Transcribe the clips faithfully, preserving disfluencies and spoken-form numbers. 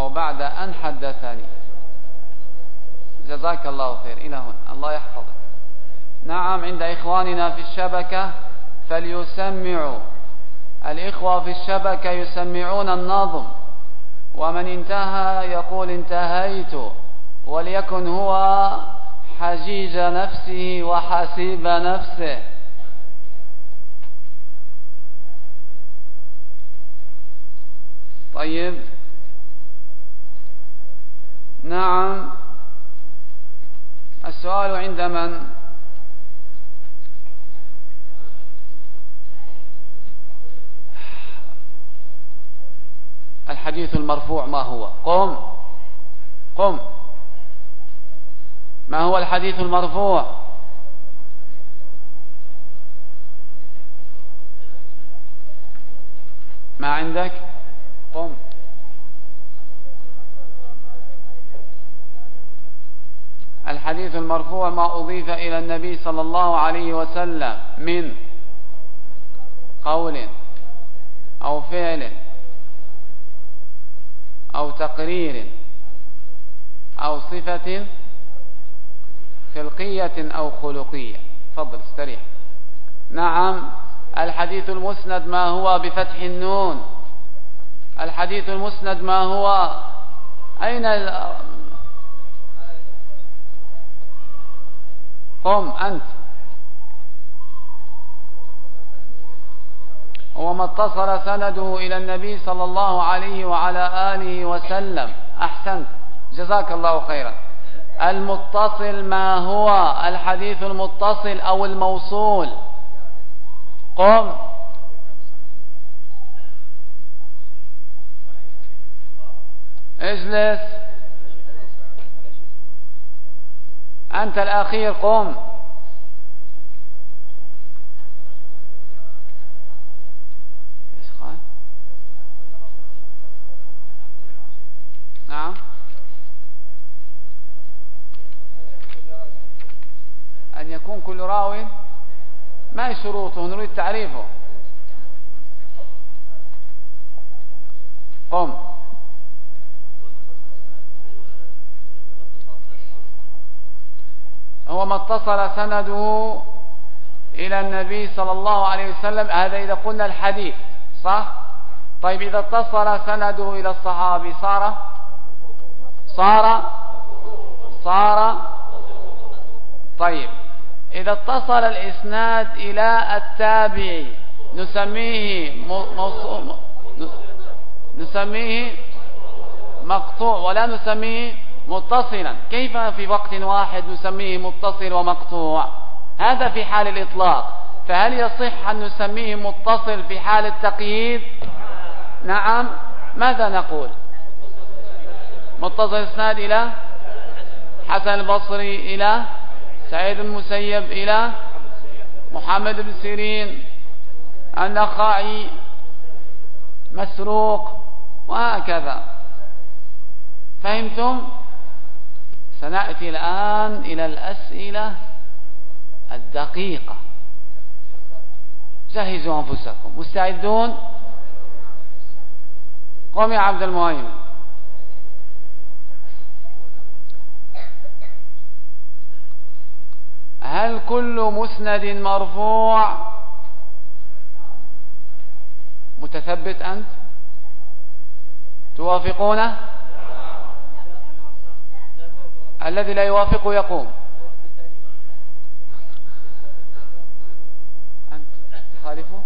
بعد أن حدثني. جزاك الله خير. إلى هنا الله يحفظك. نعم، عند إخواننا في الشبكة فليسمعوا. الإخوة في الشبكة يسمعون النظم، ومن انتهى يقول انتهيت، وليكن هو حجيج نفسه وحسيب نفسه. طيب، نعم، السؤال عند من؟ الحديث المرفوع ما هو؟ قم قم ما هو الحديث المرفوع؟ ما عندك؟ قم. الحديث المرفوع ما أضيف إلى النبي صلى الله عليه وسلم من قول أو فعل أو تقرير أو صفة خلقية أو خلقية. تفضل استريح. نعم، الحديث المسند ما هو بفتح النون؟ الحديث المسند ما هو؟ أين ال... قم أنت. هو ما اتصل سنده إلى النبي صلى الله عليه وعلى آله وسلم. أحسنت، جزاك الله خيرا. المتصل ما هو؟ الحديث المتصل أو الموصول؟ قم. اجلس أنت الأخير. قم. نعم، أن يكون كل راو. ما هي شروطه؟ نريد تعريفه. قم. هو ما اتصل سنده إلى النبي صلى الله عليه وسلم، هذا إذا قلنا الحديث صح. طيب، إذا اتصل سنده إلى الصحابي صار صار صار طيب، إذا اتصل الإسناد إلى التابعي نسميه موصول، نسميه مقطوع، ولا نسميه متصلا. كيف في وقت واحد نسميه متصل ومقطوع؟ هذا في حال الإطلاق. فهل يصح أن نسميه متصل في حال التقييد؟ نعم. ماذا نقول؟ متصل إسناد إلى حسن البصري، إلى سعيد المسيب، إلى محمد بن سيرين، النخعي، مسروق، وهكذا. فهمتم؟ سنأتي الآن إلى الأسئلة الدقيقة. جهزوا أنفسكم. مستعدون؟ قم يا عبد المهيمن. هل كل مسند مرفوع متثبت؟ أنت توافقونه؟ الذي لا يوافق يقوم. أنت تخالفه؟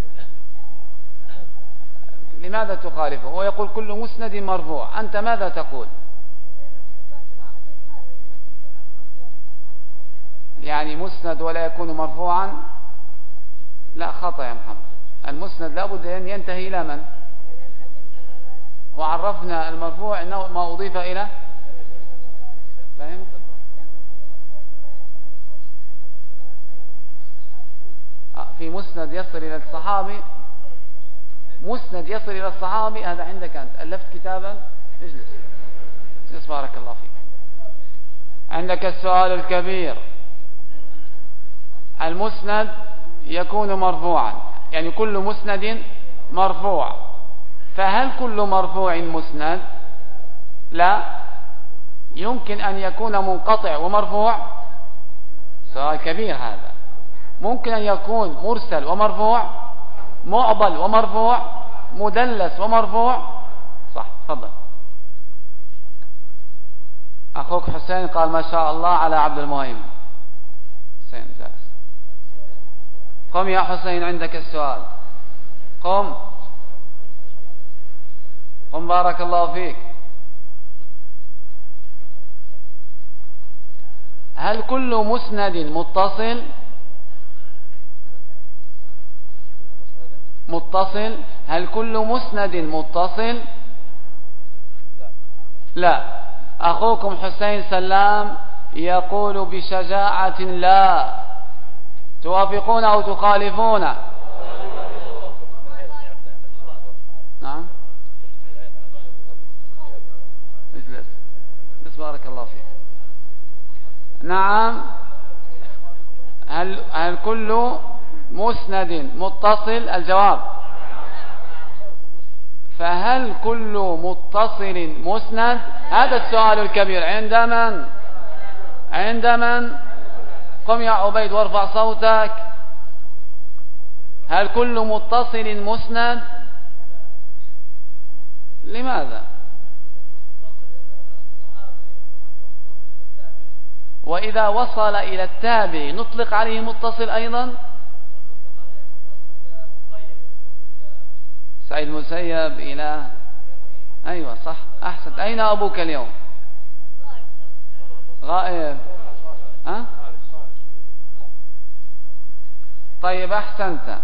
لماذا تخالفه؟ هو يقول كل مسند مرفوع، أنت ماذا تقول؟ يعني مسند ولا يكون مرفوعا؟ لا، خطأ يا محمد. المسند لابد أن ينتهي إلى من؟ وعرفنا المرفوع أنه ما أضيف إلى. فهمت؟ في مسند يصل إلى الصحابي، مسند يصل إلى الصحابي، هذا عندك أنت. ألفت كتابا؟ اجلس اجلس بارك الله فيك. عندك السؤال الكبير. المسند يكون مرفوعا، يعني كل مسند مرفوع. فهل كل مرفوع مسند؟ لا، يمكن أن يكون منقطع ومرفوع. سؤال كبير هذا. ممكن أن يكون مرسل ومرفوع، معضل ومرفوع، مدلس ومرفوع. صح. تفضل. أخوك حسين قال ما شاء الله على عبد المهيمن. حسين جالس. قم يا حسين، عندك السؤال. قم قم بارك الله فيك. هل كل مسند متصل متصل هل كل مسند متصل؟ لا. أخوكم حسين سلام يقول بشجاعة لا. توافقون أو تخالفون؟ نعم. اجلس. بس بارك الله فيك. نعم. هل هل كل مسند متصل؟ الجواب. فهل كل متصل مسند؟ هذا السؤال الكبير. عند من؟ عند من؟ قم يا عبيد وارفع صوتك. هل كل متصل مسند؟ لماذا؟ وإذا وصل إلى التابع نطلق عليه متصل أيضا. سعيد المسيب إلى أيوة صح. أحسنت. أين أبوك اليوم؟ غائب. ها؟ طيب أحسنت.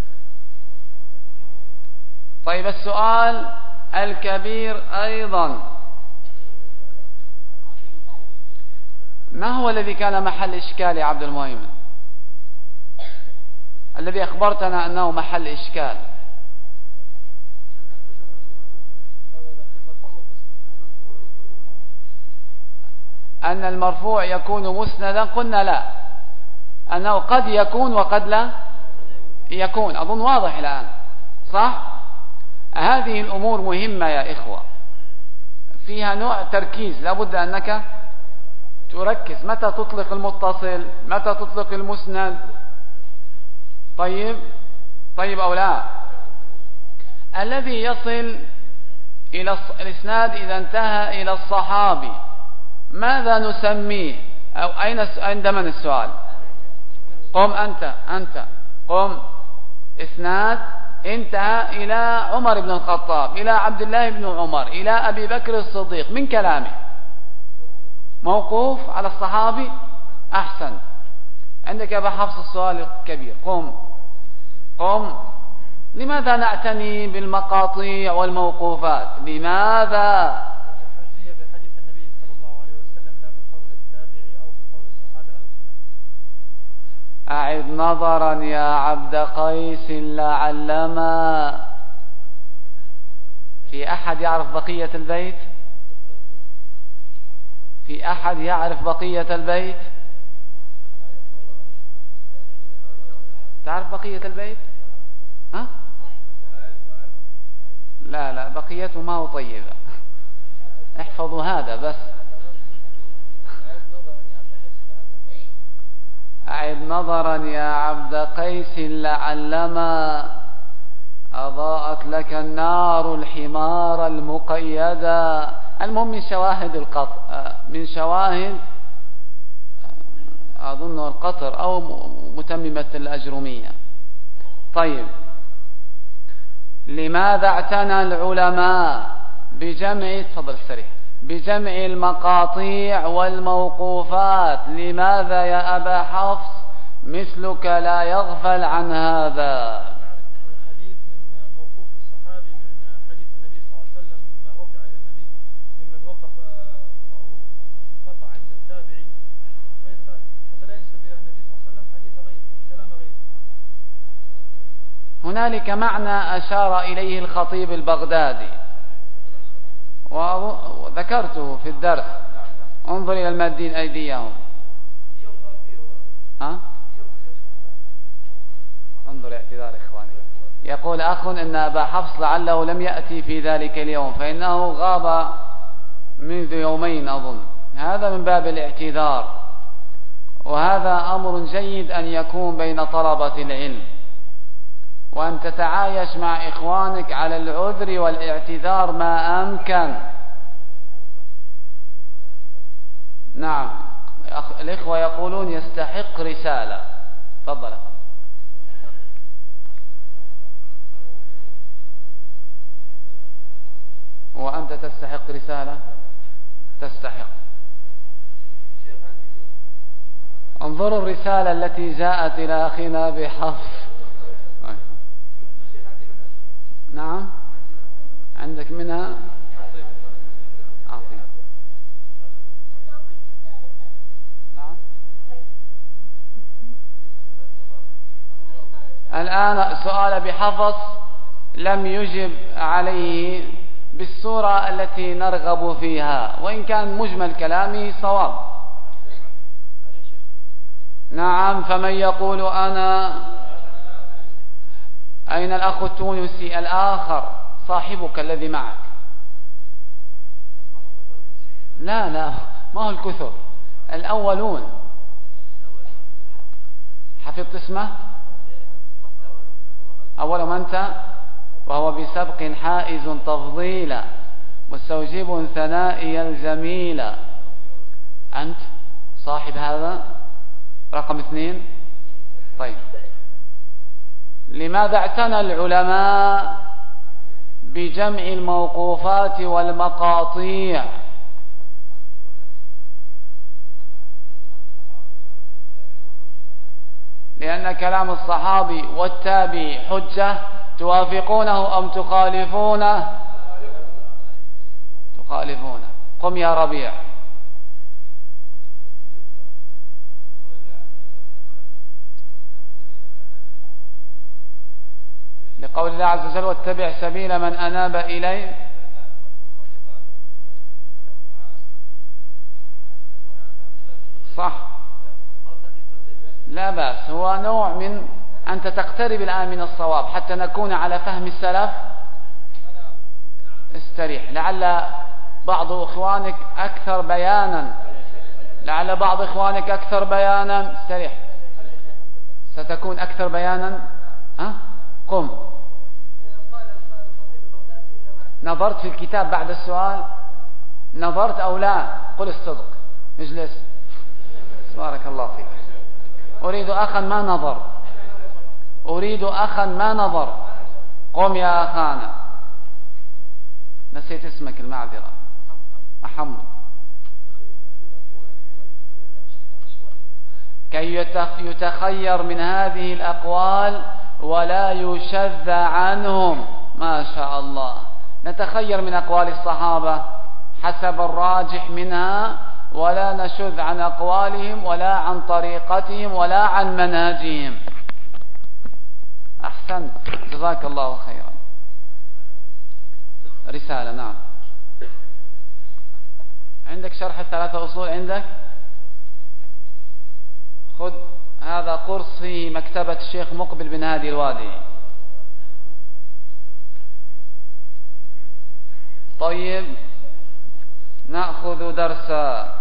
طيب السؤال الكبير أيضا، ما هو الذي كان محل إشكال يا عبد المهيمن؟ الذي أخبرتنا أنه محل إشكال. أن المرفوع يكون مسندا. قلنا لا، أنه قد يكون وقد لا يكون. أظن واضح الآن صح؟ هذه الأمور مهمة يا إخوة، فيها نوع تركيز، لابد أنك تركز متى تطلق المتصل، متى تطلق المسند. طيب طيب أو لا. الذي يصل إلى الإسناد إذا انتهى إلى الصحابي ماذا نسميه؟ أو أين عند من السؤال؟ قم أنت أنت قم. إسناد انتهى إلى عمر بن الخطاب، إلى عبد الله بن عمر، إلى أبي بكر الصديق، من كلامه موقوف على الصحابي. أحسن. عندك يا أبا حفص السؤال الكبير. قم قم. لماذا نعتني بالمقاطيع والموقوفات؟ لماذا؟ أعد نظرا يا عبد قيس لعلما. في أحد يعرف بقية البيت؟ في أحد يعرف بقية البيت؟ تعرف بقية البيت؟ ها؟ لا لا، بقيته ما هو طيبة. احفظوا هذا بس. أعد نظرا يا عبد قيس لعلما أضاءت لك النار الحمار المقيدا. المهم من شواهد القطر، من شواهد أظن القطر أو متممة الأجرمية. طيب، لماذا اعتنى العلماء بجمع تفضل السريح بجمع المقاطيع والموقوفات؟ لماذا يا أبا حفص مثلك لا يغفل عن هذا؟ حديث من موقوف الصحابي من حديث النبي صلى الله عليه وسلم مما رفع إلى النبي ممن وقف أو قطع عند التابعي غير ذلك، حتى لا ينسب إلى النبي صلى الله عليه وسلم حديث غير كلام غير. هنالك معنى أشار إليه الخطيب البغدادي وذكرته في الدرس. انظر إلى المادين أيديهم. ها؟ انظر اعتذار إخواني. يقول أخ إن أبا حفص لعله لم يأتي في ذلك اليوم، فإنه غاب منذ يومين أظن. هذا من باب الاعتذار، وهذا أمر جيد أن يكون بين طلبة العلم، وأن تتعايش مع إخوانك على العذر والاعتذار ما أمكن. نعم، الإخوة يقولون يستحق رسالة. تفضل. وأنت تستحق رسالة؟ تستحق. انظروا الرسالة التي جاءت إلى أخينا بحفص. نعم، عندك منها؟ أعطينا. نعم. الآن سؤال بحفص لم يجب عليه بالصورة التي نرغب فيها، وإن كان مجمل كلامي صواب. نعم، فمن يقول أنا؟ أين الأخ التونسي الآخر صاحبك الذي معك؟ لا لا، ما هو الكثر، الأولون. حفظت اسمه؟ أولهم أنت، وهو بسبق حائز تفضيلا مستوجب ثنائي الجميلة. أنت صاحب هذا رقم اثنين. طيب، لماذا اعتنى العلماء بجمع الموقوفات والمقاطيع؟ لأن كلام الصحابي والتابعي حجة. توافقونه أم تخالفونه؟ تخالفونه. قم يا ربيع. لقول الله عز وجل واتبع سبيل من أناب إليه. صح، لا بأس، هو نوع من أنت تقترب الآن من الصواب حتى نكون على فهم السلف. استريح، لعل بعض إخوانك أكثر بيانا، لعل بعض إخوانك أكثر بيانا. استريح، ستكون أكثر بيانا. ها؟ قم. نظرت في الكتاب بعد السؤال؟ نظرت أو لا؟ قل الصدق. اجلس. بارك الله فيك. أريد أخا ما نظر، أريد أخا ما نظر. قم يا أخانا. نسيت اسمك، المعذرة. محمد. كي يتخير من هذه الأقوال ولا يشذ عنهم. ما شاء الله، نتخير من أقوال الصحابة حسب الراجح منها، ولا نشذ عن أقوالهم ولا عن طريقتهم ولا عن منهجهم. أحسنت، جزاك الله خيرا. رسالة. نعم، عندك شرح الثلاثة أصول؟ عندك؟ خذ هذا قرص في مكتبة الشيخ مقبل بن هادي الوادي. طيب، نأخذ درسا.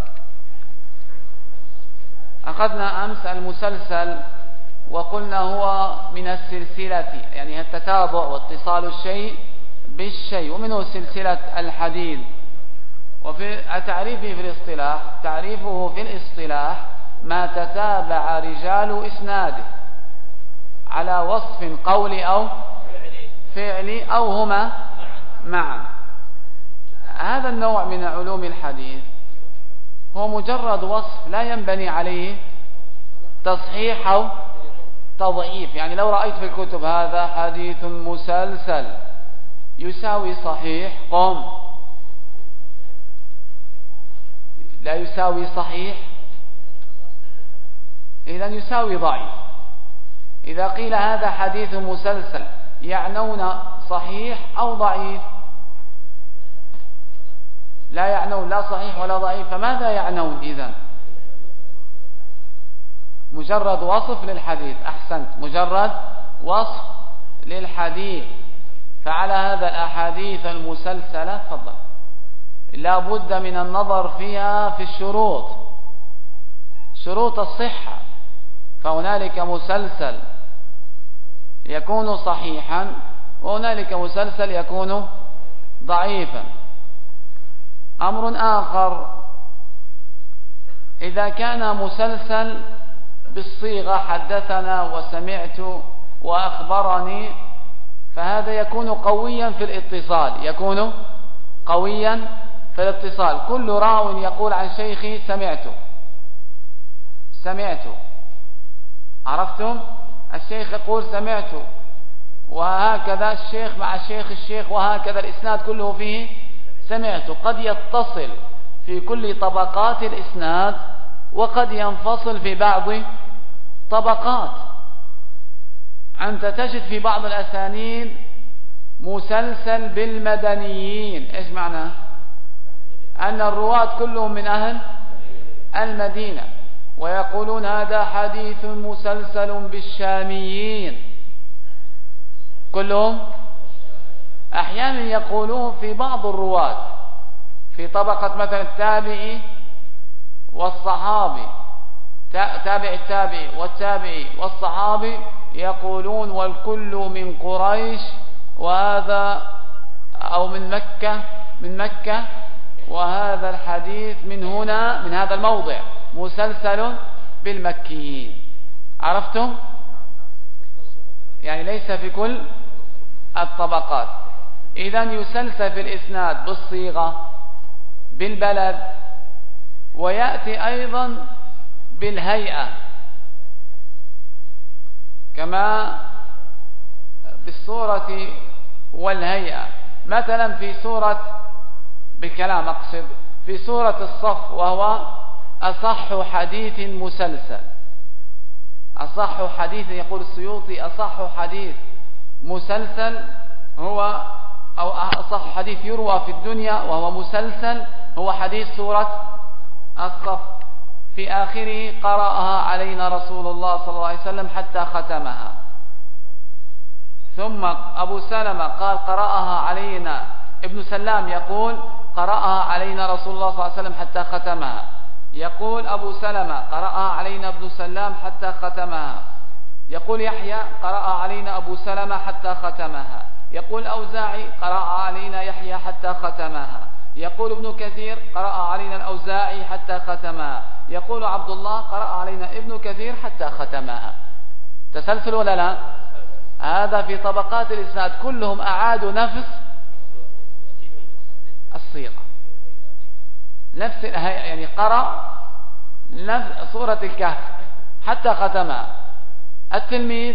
أخذنا أمس المسلسل وقلنا هو من السلسلة، يعني التتابع واتصال الشيء بالشيء، ومنه سلسلة الحديث. وفي تعريفه في الاصطلاح، تعريفه في الاصطلاح ما تتابع رجال إسناده على وصف قولي أو فعلي أو هما معا. هذا النوع من علوم الحديث هو مجرد وصف لا ينبني عليه تصحيح أو تضعيف. يعني لو رأيت في الكتب هذا حديث مسلسل يساوي صحيح، قم. لا يساوي صحيح، إذن يساوي ضعيف. إذا قيل هذا حديث مسلسل يعنون صحيح أو ضعيف؟ لا يعنون لا صحيح ولا ضعيف، فماذا يعنون إذن؟ مجرد وصف للحديث. أحسنت، مجرد وصف للحديث. فعلى هذا الأحاديث المسلسلة، تفضل. لا بد من النظر فيها في الشروط، شروط الصحة. فهنالك مسلسل يكون صحيحا وهنالك مسلسل يكون ضعيفا. أمر آخر، إذا كان مسلسل بالصيغة حدثنا وسمعت وأخبرني فهذا يكون قويا في الاتصال، يكون قويا في الاتصال. كل راو يقول عن شيخي سمعته سمعته عرفتم؟ الشيخ يقول سمعته، وهكذا الشيخ مع الشيخ الشيخ، وهكذا الإسناد كله فيه سمعته. قد يتصل في كل طبقات الإسناد وقد ينفصل في بعض طبقات. أنت تجد في بعض الأسانيد مسلسل بالمدنيين. إيش معنى؟ أن الرواة كلهم من أهل المدينة، ويقولون هذا حديث مسلسل بالشاميين، كلهم. أحيانا يقولون في بعض الرواة في طبقة مثلا التابعي والصحابي، تابع التابعي والتابعي والصحابي، يقولون والكل من قريش، وهذا أو من مكة من مكة وهذا الحديث من هنا من هذا الموضع مسلسل بالمكيين. عرفتم؟ يعني ليس في كل الطبقات. إذن يسلسل في الإسناد بالصيغة بالبلد، ويأتي أيضا بالهيئة كما بالصورة والهيئة. مثلا في سورة بالكلام أقصد في سورة الصف، وهو أصح حديث مسلسل. أصح حديث يقول السيوطي أصح حديث مسلسل هو أو أصح حديث يروى في الدنيا وهو مسلسل هو حديث سورة الصف. في آخره قرأها علينا رسول الله صلى الله عليه وسلم حتى ختمها. ثم أبو سلمة قال قرأها علينا، ابن سلام يقول قرأها علينا رسول الله صلى الله عليه وسلم حتى ختمها. يقول أبو سلمة قرأها علينا ابن سلام حتى ختمها. يقول يحيى قرأها علينا أبو سلمة حتى ختمها. يقول أوزاعي قرأها علينا يحيى حتى ختمها. يقول ابن كثير قرأها علينا الأوزاعي حتى ختمها. يقول عبد الله قرأ علينا ابن كثير حتى ختمها. تسلسل ولا لا؟ هذا في طبقات الإسناد، كلهم أعادوا نفس الصيغة، نفس يعني قرأ نفس سورة الكهف حتى ختمها. التلميذ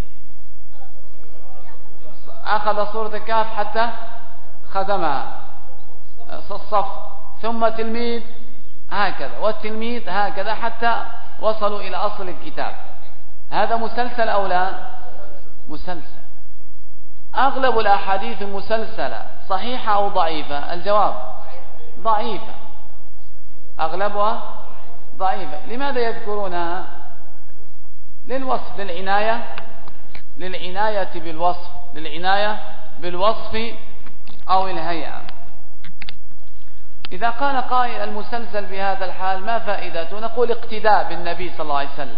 أخذ سورة الكهف حتى ختمها الصف، ثم تلميذ هكذا، والتلميذ هكذا حتى وصلوا إلى أصل الكتاب. هذا مسلسل أو لا؟ مسلسل. أغلب الأحاديث المسلسلة صحيحة أو ضعيفة؟ الجواب ضعيفة، أغلبها ضعيفة. لماذا يذكرونها؟ للوصف، للعناية للعناية بالوصف للعناية بالوصف أو الهيئة. إذا قال قائل المسلسل بهذا الحال ما فائدته؟ نقول اقتداء بالنبي صلى الله عليه وسلم،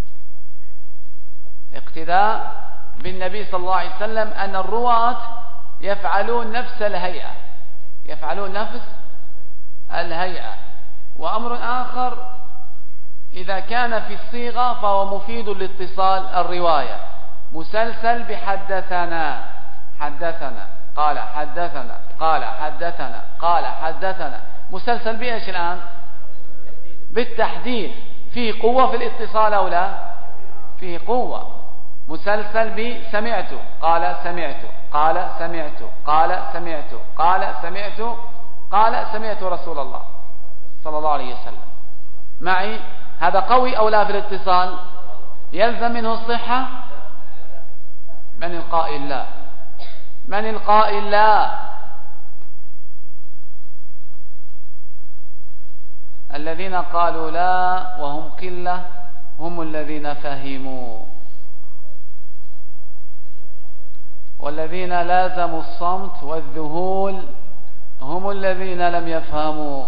اقتداء بالنبي صلى الله عليه وسلم، أن الرواة يفعلون نفس الهيئة يفعلون نفس الهيئة. وأمر آخر، إذا كان في الصيغة فهو مفيد لاتصال الرواية. مسلسل بحدثنا حدثنا قال حدثنا قال حدثنا قال حدثنا، مسلسل بإيش الآن؟ بالتحديث. فيه قوة في الاتصال أو لا؟ فيه قوة. مسلسل بسمعت قال سمعت قال سمعت قال سمعت قال سمعت قال سمعت رسول الله صلى الله عليه وسلم معي. هذا قوي أو لا في الاتصال؟ يلزم منه الصحة. من القائل لا؟ من القائل لا؟ الذين قالوا لا وهم قلة هم الذين فهموا، والذين لازموا الصمت والذهول هم الذين لم يفهموا.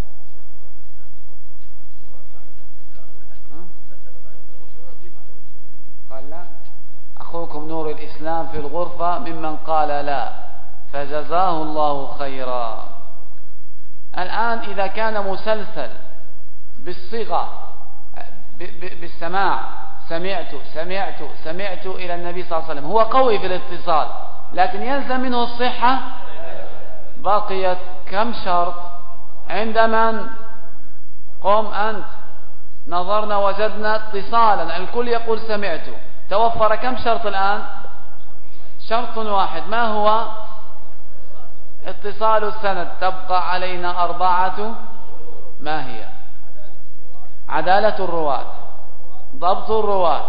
قال لا. أخوكم نور الإسلام في الغرفة ممن قال لا، فجزاه الله خيرا. الآن إذا كان مسلسل بالصيغة بالسماع، سمعت سمعت سمعت إلى النبي صلى الله عليه وسلم، هو قوي في الاتصال لكن يلزم منه الصحة. بقيت كم شرط عند من؟ قم أنت. نظرنا وجدنا اتصالا، الكل يقول سمعت، توفر كم شرط الآن؟ شرط واحد، ما هو؟ اتصال السند. تبقى علينا أربعة، ما هي؟ عدالة الرواة، ضبط الرواة،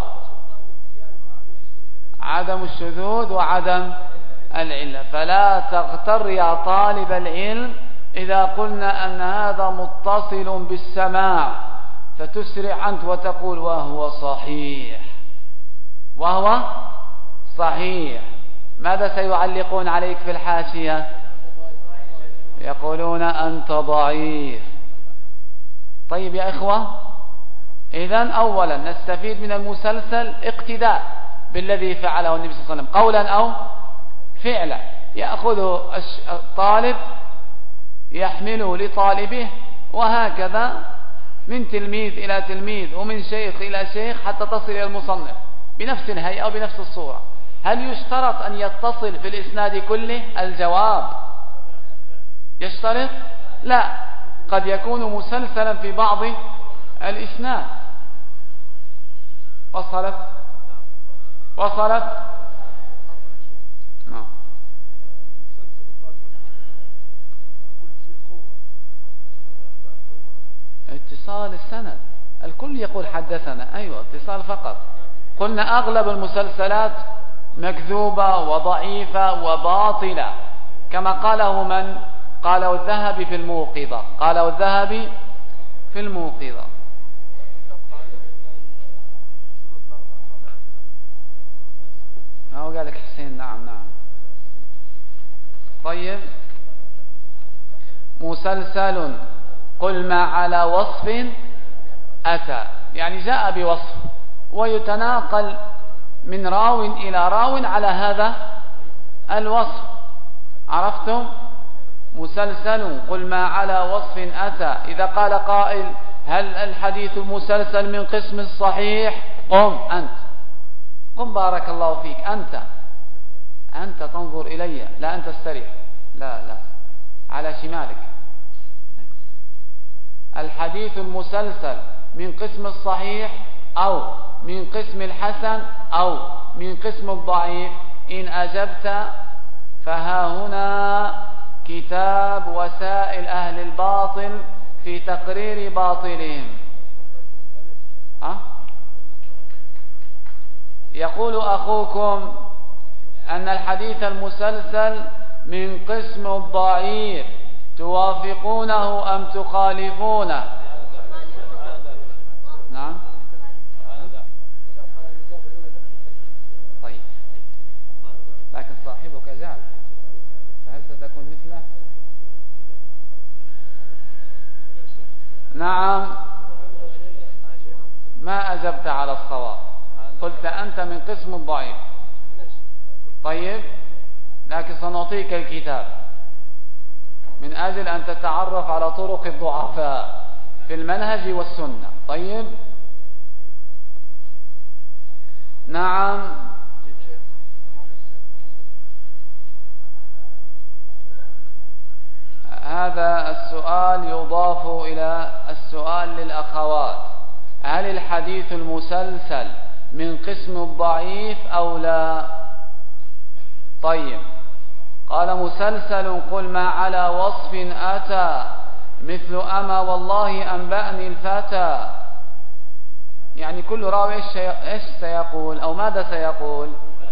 عدم الشذوذ، وعدم العلة. فلا تغتر يا طالب العلم إذا قلنا أن هذا متصل بالسماع فتسرع أنت وتقول وهو صحيح، وهو صحيح. ماذا سيعلقون عليك في الحاشية؟ يقولون أنت ضعيف. طيب يا إخوة، إذن أولا نستفيد من المسلسل اقتداء بالذي فعله النبي صلى الله عليه وسلم قولا أو فعلا، يأخذه الطالب يحمله لطالبه، وهكذا من تلميذ إلى تلميذ ومن شيخ إلى شيخ حتى تصل إلى المصنف بنفس الهيئة وبنفس الصورة. هل يشترط أن يتصل في الإسناد كله؟ الجواب يشترط؟ لا، قد يكون مسلسلا في بعض الإسناد. وصلت وصلت نعم. اتصال السند، الكل يقول حدثنا، أيوة اتصال فقط. قلنا أغلب المسلسلات مكذوبة وضعيفة وباطلة، كما قاله من؟ قاله الذهبي في الموقظة، قاله الذهبي في الموقظة. هو قال لك حسين. نعم نعم. طيب، مسلسل قل ما على وصف أتى، يعني جاء بوصف ويتناقل من راو إلى راو على هذا الوصف. عرفتم؟ مسلسل قل ما على وصف أتى. إذا قال قائل هل الحديث المسلسل من قسم الصحيح؟ قم أنت، قم بارك الله فيك، أنت أنت تنظر إلي، لا أنت استريح، لا لا على شمالك. الحديث المسلسل من قسم الصحيح أو من قسم الحسن أو من قسم الضعيف؟ إن أجبت فها هنا كتاب وسائل أهل الباطل في تقرير باطلهم. ها؟ يقول أخوكم أن الحديث المسلسل من قسم الضعيف، توافقونه أم تخالفونه؟ نعم. طيب، لكن صاحبك أجاب، فهل ستكون مثله؟ نعم، ما أجبت على الصواب، قلت أنت من قسم الضعيف. طيب، لكن سنعطيك الكتاب من أجل أن تتعرف على طرق الضعفاء في المنهج والسنة. طيب، نعم. هذا السؤال يضاف إلى السؤال للأخوات: هل الحديث المسلسل من قسم الضعيف أو لا؟ طيب، قال مسلسل قل ما على وصف أتى مثل أما والله أنبأني الفتى. يعني كل راوي إيش سيقول أو ماذا سيقول؟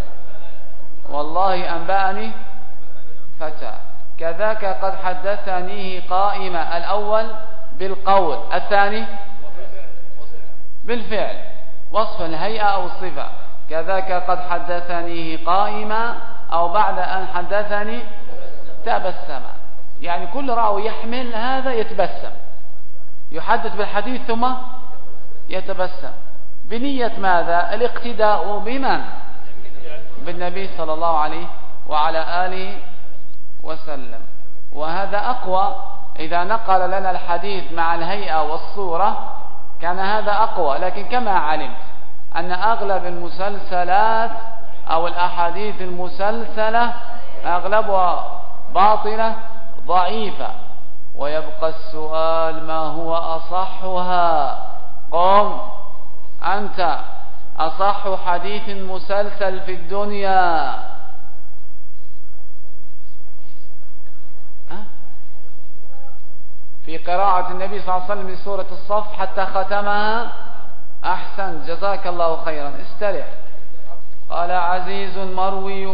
والله أنبأني فتى. كذاك قد حدثنيه قائمة، الأول بالقول، الثاني بالفعل، وصف الهيئة أو الصفة. كذاك قد حدثنيه قائمة، أو بعد أن حدثني تبسم. يعني كل راوي يحمل هذا يتبسم، يحدث بالحديث ثم يتبسم بنية ماذا؟ الاقتداء بمن؟ بالنبي صلى الله عليه وعلى آله وسلم. وهذا أقوى، إذا نقل لنا الحديث مع الهيئة والصورة كان هذا أقوى. لكن كما علمت أن أغلب المسلسلات أو الأحاديث المسلسلة أغلبها باطلة ضعيفة، ويبقى السؤال ما هو أصحها؟ قم أنت، أصح حديث مسلسل في الدنيا في قراءة النبي صلى الله عليه وسلم لسورة الصف حتى ختمها. أحسن، جزاك الله خيرا، استرح. قال عزيز مروي،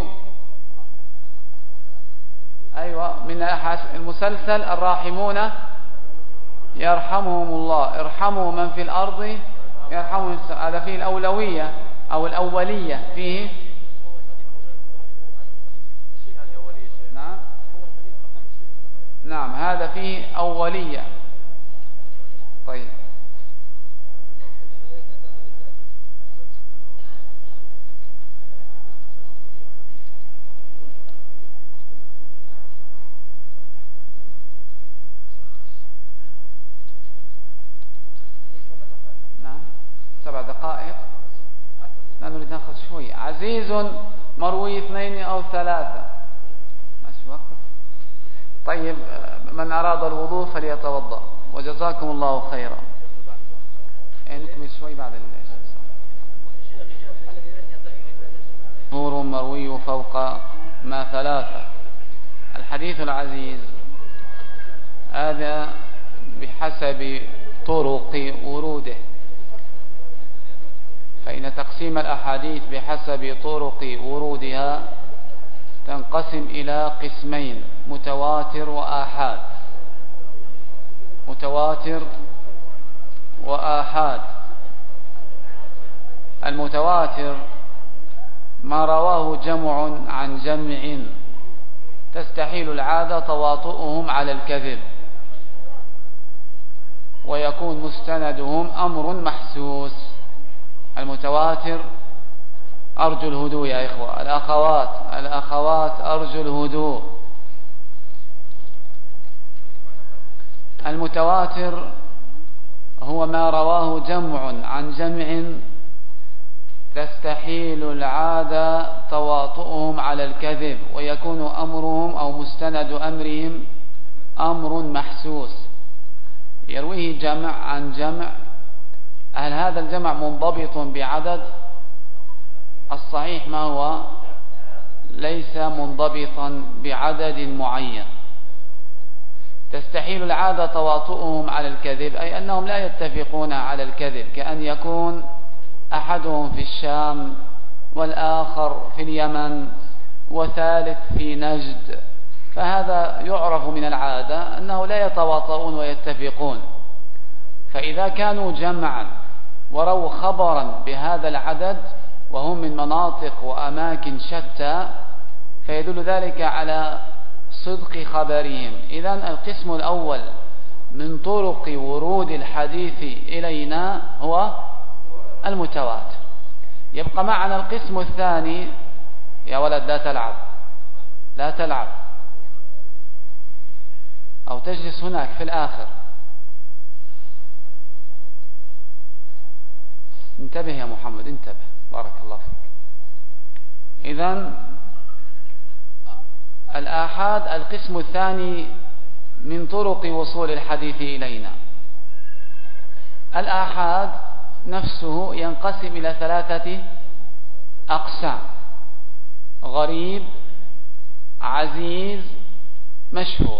أيوة، من المسلسل الراحمون يرحمهم الله، ارحموا من في الأرض يرحمهم. هذا فيه الأولوية أو الأولية، فيه نعم نعم هذا فيه أولية. طيب نعم سبع دقائق، لا نريد ناخذ شوي. عزيز مروي اثنين أو ثلاثة، ماشي وقت. طيب من أراد الوضوء فليتوضأ، وجزاكم الله خيرا. نكمل شوي بعد الليل. نور مروي فوق ما ثلاثة. الحديث العزيز هذا بحسب طرق وروده، فإن تقسيم الأحاديث بحسب طرق ورودها تنقسم إلى قسمين: متواتر وآحاد. متواتر وآحاد. المتواتر ما رواه جمع عن جمع تستحيل العادة تواطؤهم على الكذب، ويكون مستندهم أمر محسوس. المتواتر أرجو الهدوء يا إخوة، الأخوات الأخوات أرجو الهدوء. المتواتر هو ما رواه جمع عن جمع تستحيل العادة تواطؤهم على الكذب، ويكون أمرهم أو مستند أمرهم أمر محسوس. يرويه جمع عن جمع، هل هذا الجمع منضبط بعدد؟ الصحيح ما هو ليس منضبطا بعدد معين. تستحيل العادة تواطؤهم على الكذب، أي أنهم لا يتفقون على الكذب، كأن يكون أحدهم في الشام والآخر في اليمن وثالث في نجد، فهذا يعرف من العادة أنه لا يتواطؤون ويتفقون. فإذا كانوا جمعا وروا خبرا بهذا العدد وهم من مناطق وأماكن شتى، فيدل ذلك على صدق خبرهم. إذن القسم الأول من طرق ورود الحديث إلينا هو المتواتر. يبقى معنا القسم الثاني. يا ولد لا تلعب، لا تلعب، أو تجلس هناك في الآخر. انتبه يا محمد، انتبه، بارك الله فيك. إذن الآحاد القسم الثاني من طرق وصول الحديث إلينا. الآحاد نفسه ينقسم إلى ثلاثة أقسام: غريب، عزيز، مشهور.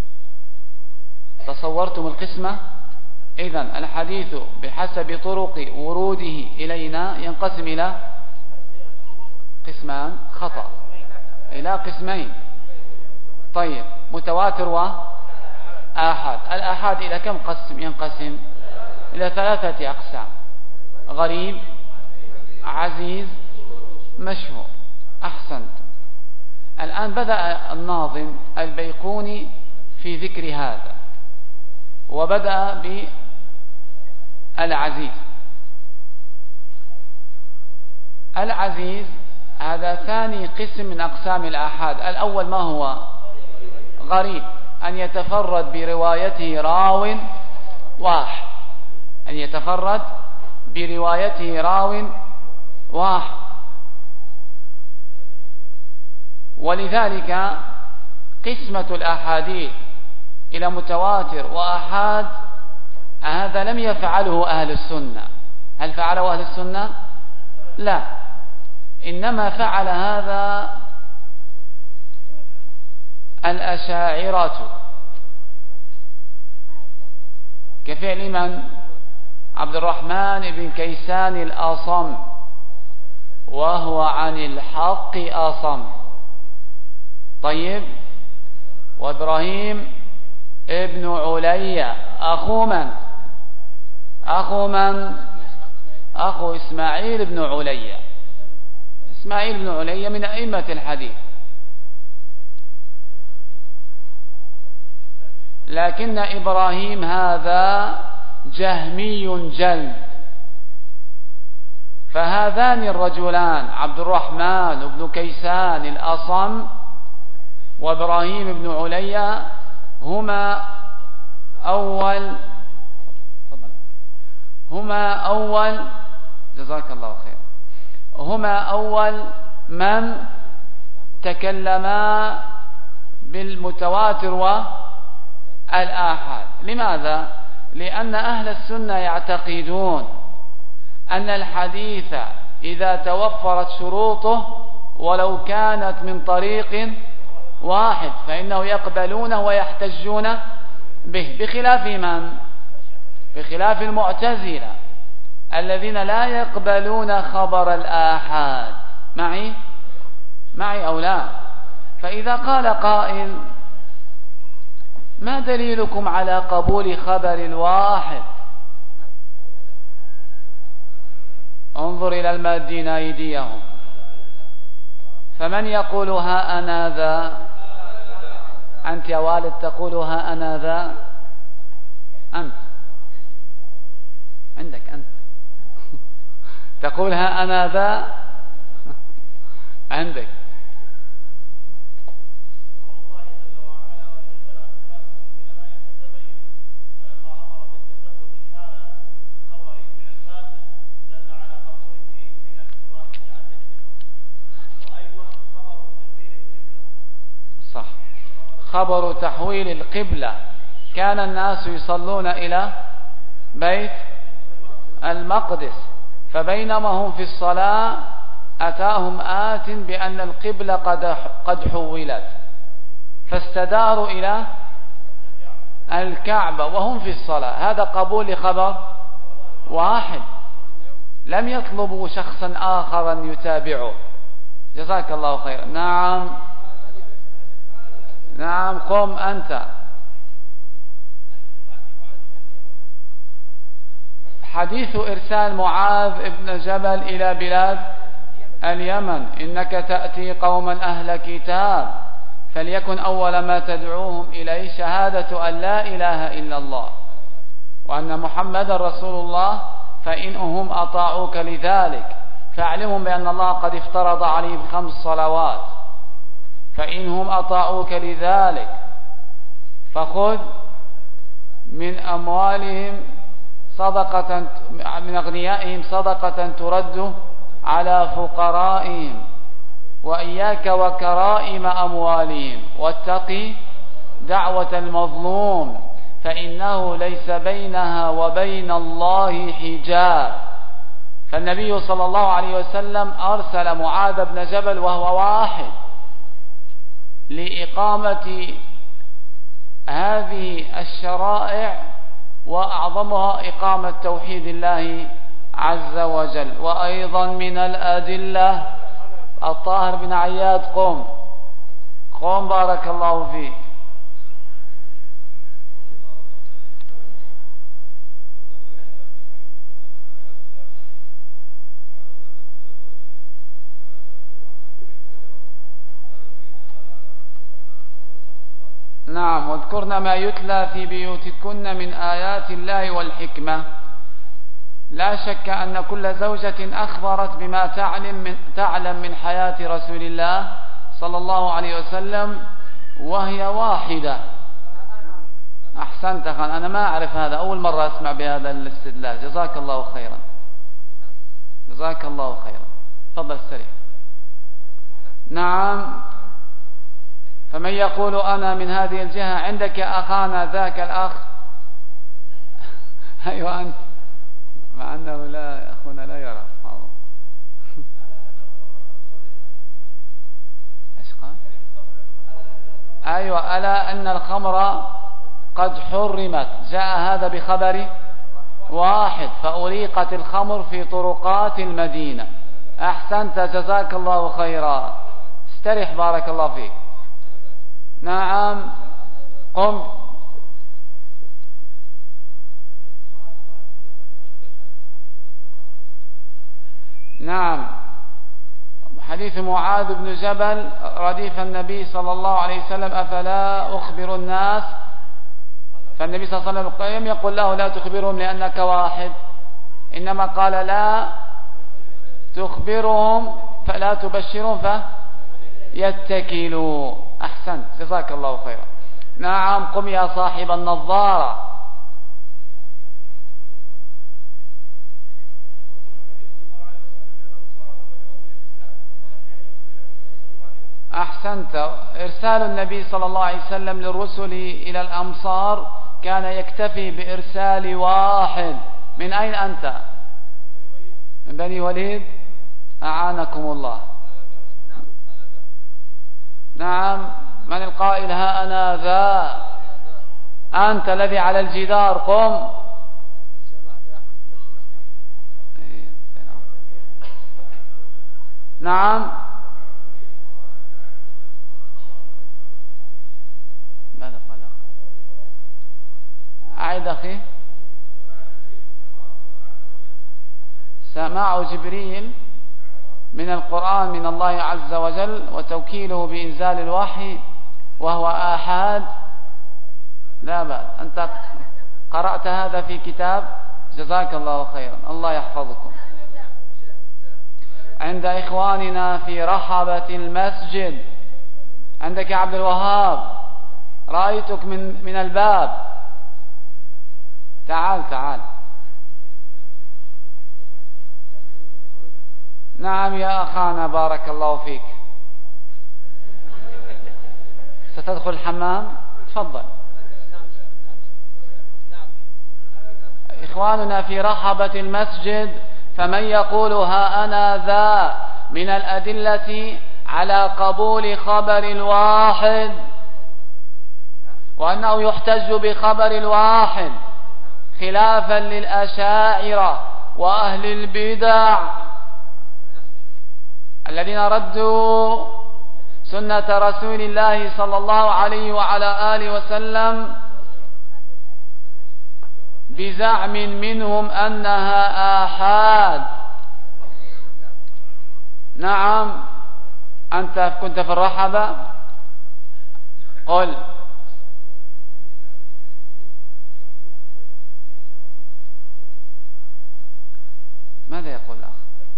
تصورتم القسمة؟ إذن الحديث بحسب طرق وروده إلينا ينقسم إلى قسمان، خطأ، إلى قسمين. طيب، متواتر وآحاد. الآحاد إلى كم قسم ينقسم؟ إلى ثلاثة أقسام: غريب، عزيز، مشهور. أحسنت. الآن بدأ الناظم البيقوني في ذكر هذا، وبدأ بالعزيز. العزيز هذا ثاني قسم من أقسام الآحاد. الأول ما هو؟ غريب، أن يتفرد بروايته راو واحد، أن يتفرد بروايته راو واحد. ولذلك قسمة الأحاديث إلى متواتر وآحاد هذا لم يفعله أهل السنة. هل فعله أهل السنة؟ لا، إنما فعل هذا الأشاعرة، كفعل من؟ عبد الرحمن بن كيسان الأصم، وهو عن الحق أصم. طيب، وإبراهيم ابن علي أخو من؟ أخو من؟ أخو إسماعيل بن علي. إسماعيل بن علي من أئمة الحديث، لكن إبراهيم هذا جهمي جلد. فهذان الرجلان عبد الرحمن بن كيسان الأصم وإبراهيم بن علي هما أول هما أول جزاك الله خير هما أول من تكلما بالمتواتر والآحاد. لماذا؟ لأن أهل السنة يعتقدون أن الحديث إذا توفرت شروطه ولو كانت من طريق واحد فإنه يقبلونه ويحتجون به، بخلاف من؟ بخلاف المعتزلة الذين لا يقبلون خبر الآحاد. معي معي أو لا؟ فإذا قال قائل ما دليلكم على قبول خبر الواحد؟ انظر إلى المادين أيديهم، فمن يقول ها أنا ذا؟ أنت يا والد تقول ها أنا ذا؟ أنت عندك أنت تقول ها أنا ذا؟ عندك. صح، خبر تحويل القبلة، كان الناس يصلون إلى بيت المقدس، فبينما هم في الصلاة أتاهم آت بأن القبلة قد قد حولت، فاستداروا إلى الكعبة وهم في الصلاة. هذا قبول خبر واحد، لم يطلبوا شخصا آخر يتابعه. جزاك الله خير. نعم نعم قم أنت. حديث إرسال معاذ بن جبل إلى بلاد اليمن: إنك تأتي قوما أهل كتاب فليكن أول ما تدعوهم إليه شهادة أن لا إله إلا الله وأن محمد رسول الله، فإنهم أطاعوك لذلك فاعلمهم بأن الله قد افترض عليهم خمس صلوات، فإنهم أطاعوك لذلك فخذ من أموالهم صدقة، من أغنيائهم صدقة ترد على فقرائهم، وإياك وكرائم أموالهم، واتقي دعوة المظلوم فإنه ليس بينها وبين الله حجاب. فالنبي صلى الله عليه وسلم أرسل معاذ بن جبل وهو واحد لإقامة هذه الشرائع، وأعظمها إقامة توحيد الله عز وجل. وأيضا من الأدلة الطاهر بن عياد، قم قم بارك الله فيك. نعم نعم. واذكرن ما يتلى في بيوتكن من آيات الله والحكمة. لا شك أن كل زوجة أخبرت بما تعلم من, تعلم من حياة رسول الله صلى الله عليه وسلم وهي واحدة. أحسنت خان، أنا ما أعرف هذا، أول مرة أسمع بهذا الاستدلال. جزاك الله خيرا، جزاك الله خيرا. تفضل استريح. نعم. فمن يقول أنا من هذه الجهة؟ عندك يا أخانا ذاك الأخ. أيوة أنت، مع أنه لا أخونا لا يرى. إيش قال؟ أيوة، ألا أن الخمر قد حرمت، جاء هذا بخبر واحد، فأريقت الخمر في طرقات المدينة. أحسنت، جزاك الله خيرا. استرح بارك الله فيك. نعم قم. نعم. حديث معاذ بن جبل رديف النبي صلى الله عليه وسلم: أفلا أخبر الناس؟ فالنبي صلى الله عليه وسلم لم يقل له لا تخبرهم لأنك واحد، إنما قال لا تخبرهم فلا تبشرهم فيتكلوا. أحسنت، جزاك الله خيرا. نعم قم يا صاحب النظارة. أحسنت. إرسال النبي صلى الله عليه وسلم للرسل إلى الأمصار كان يكتفي بإرسال واحد. من أين أنت؟ من بني وليد. أعانكم الله. نعم. من القائل ها أنا ذا؟ أنت الذي على الجدار، قم. نعم. ماذا قال أخي؟ أعد أخي. سماع جبريل من القرآن من الله عز وجل وتوكيله بإنزال الوحي وهو آحاد لا بأس. أنت قرأت هذا في كتاب؟ جزاك الله خيرا، الله يحفظكم. عند إخواننا في رحبة المسجد. عندك يا عبد الوهاب، رأيتك من من الباب. تعال تعال. نعم يا أخانا بارك الله فيك. ستدخل الحمام؟ تفضل. إخواننا في رحبة المسجد، فمن يقول ها أنا ذا من الأدلة على قبول خبر الواحد، وأنه يحتج بخبر الواحد خلافا للأشاعرة وأهل البدع الذين ردوا سنة رسول الله صلى الله عليه وعلى آله وسلم بزعم منهم أنها آحاد. نعم. أنت كنت في الرحبة؟ قل. ماذا يقول الأخ؟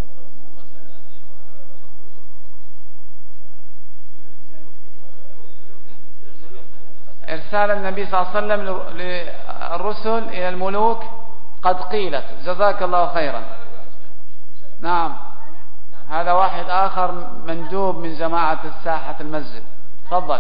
إرسال النبي صلى الله عليه وسلم للرسل إلى الملوك قد قيلت. جزاك الله خيرا. نعم. هذا واحد آخر مندوب من جماعة الساحة المسجد. تفضل.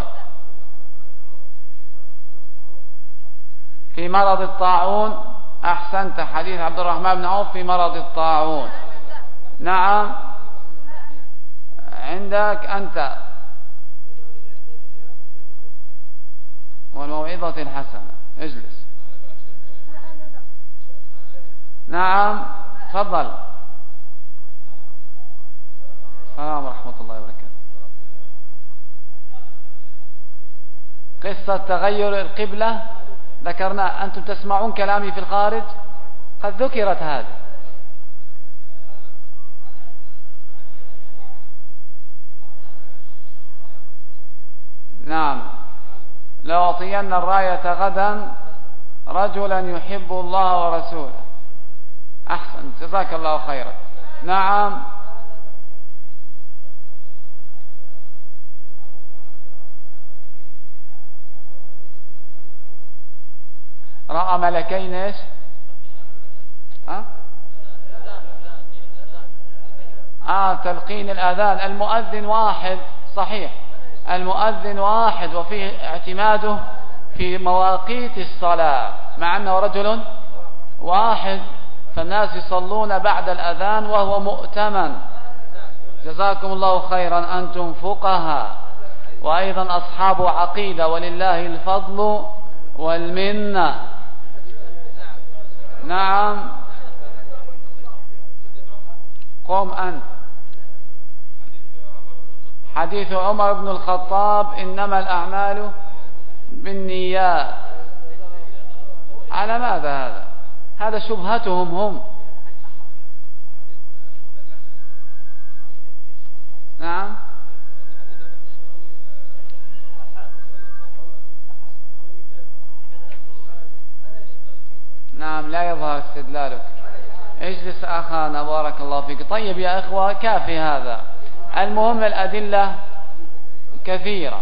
في مرض الطاعون. أحسنت، حديث عبد الرحمن بن عوف في مرض الطاعون. نعم. عندك أنت. والموعظة الحسنة. اجلس. نعم. تفضل. السلام ورحمة الله وبركاته. قصة تغير القبلة ذكرنا. أنتم تسمعون كلامي في الخارج؟ قد ذكرت هذه. نعم. لأعطين الراية غدا رجلا يحب الله ورسوله. أحسن، جزاك الله خيرا. نعم. رأى ملكين ايش؟ ها؟ آه تلقين الآذان. المؤذن واحد، صحيح، المؤذن واحد، وفيه اعتماده في مواقيت الصلاة، مع أنه رجل واحد، فالناس يصلون بعد الأذان وهو مؤتمن. جزاكم الله خيرا، أنتم فقهاء وأيضا أصحاب عقيدة، ولله الفضل والمنة. نعم. قم أنت. حديث عمر بن الخطاب إنما الأعمال بالنيات. على ماذا هذا؟ هذا شبهتهم هم. نعم. نعم، لا يظهر استدلالك. اجلس أخانا بارك الله فيك. طيب يا إخوة، كافي هذا. المهم الأدلة كثيرة.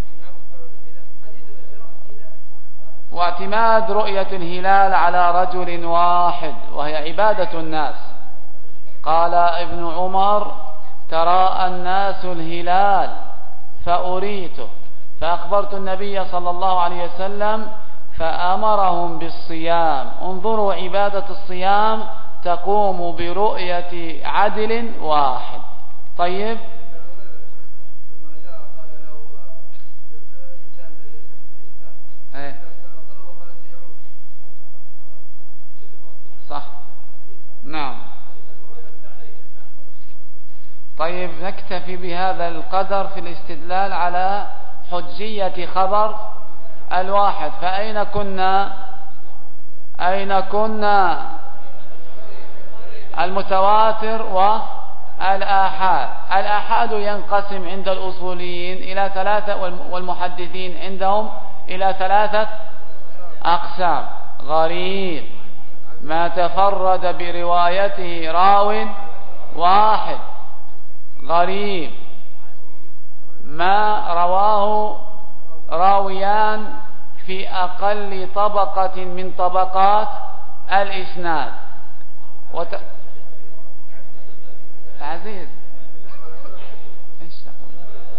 واعتماد رؤية الهلال على رجل واحد وهي عبادة الناس. قال ابن عمر: تراءى الناس الهلال فأريته، فأخبرت النبي صلى الله عليه وسلم فأمرهم بالصيام. انظروا، عبادة الصيام تقوم برؤية عدل واحد. طيب. ايه صح. نعم. طيب، نكتفي بهذا القدر في الاستدلال على حجية خبر الواحد. فأين كنا؟ أين كنا؟ المتواتر والآحاد. الآحاد ينقسم عند الأصوليين إلى ثلاثة، والمحدثين عندهم إلى ثلاثة أقسام: غريب، ما تفرد بروايته راو واحد. غريب ما رواه راويان في أقل طبقة من طبقات الإسناد. وت... عزيز ايش تقول؟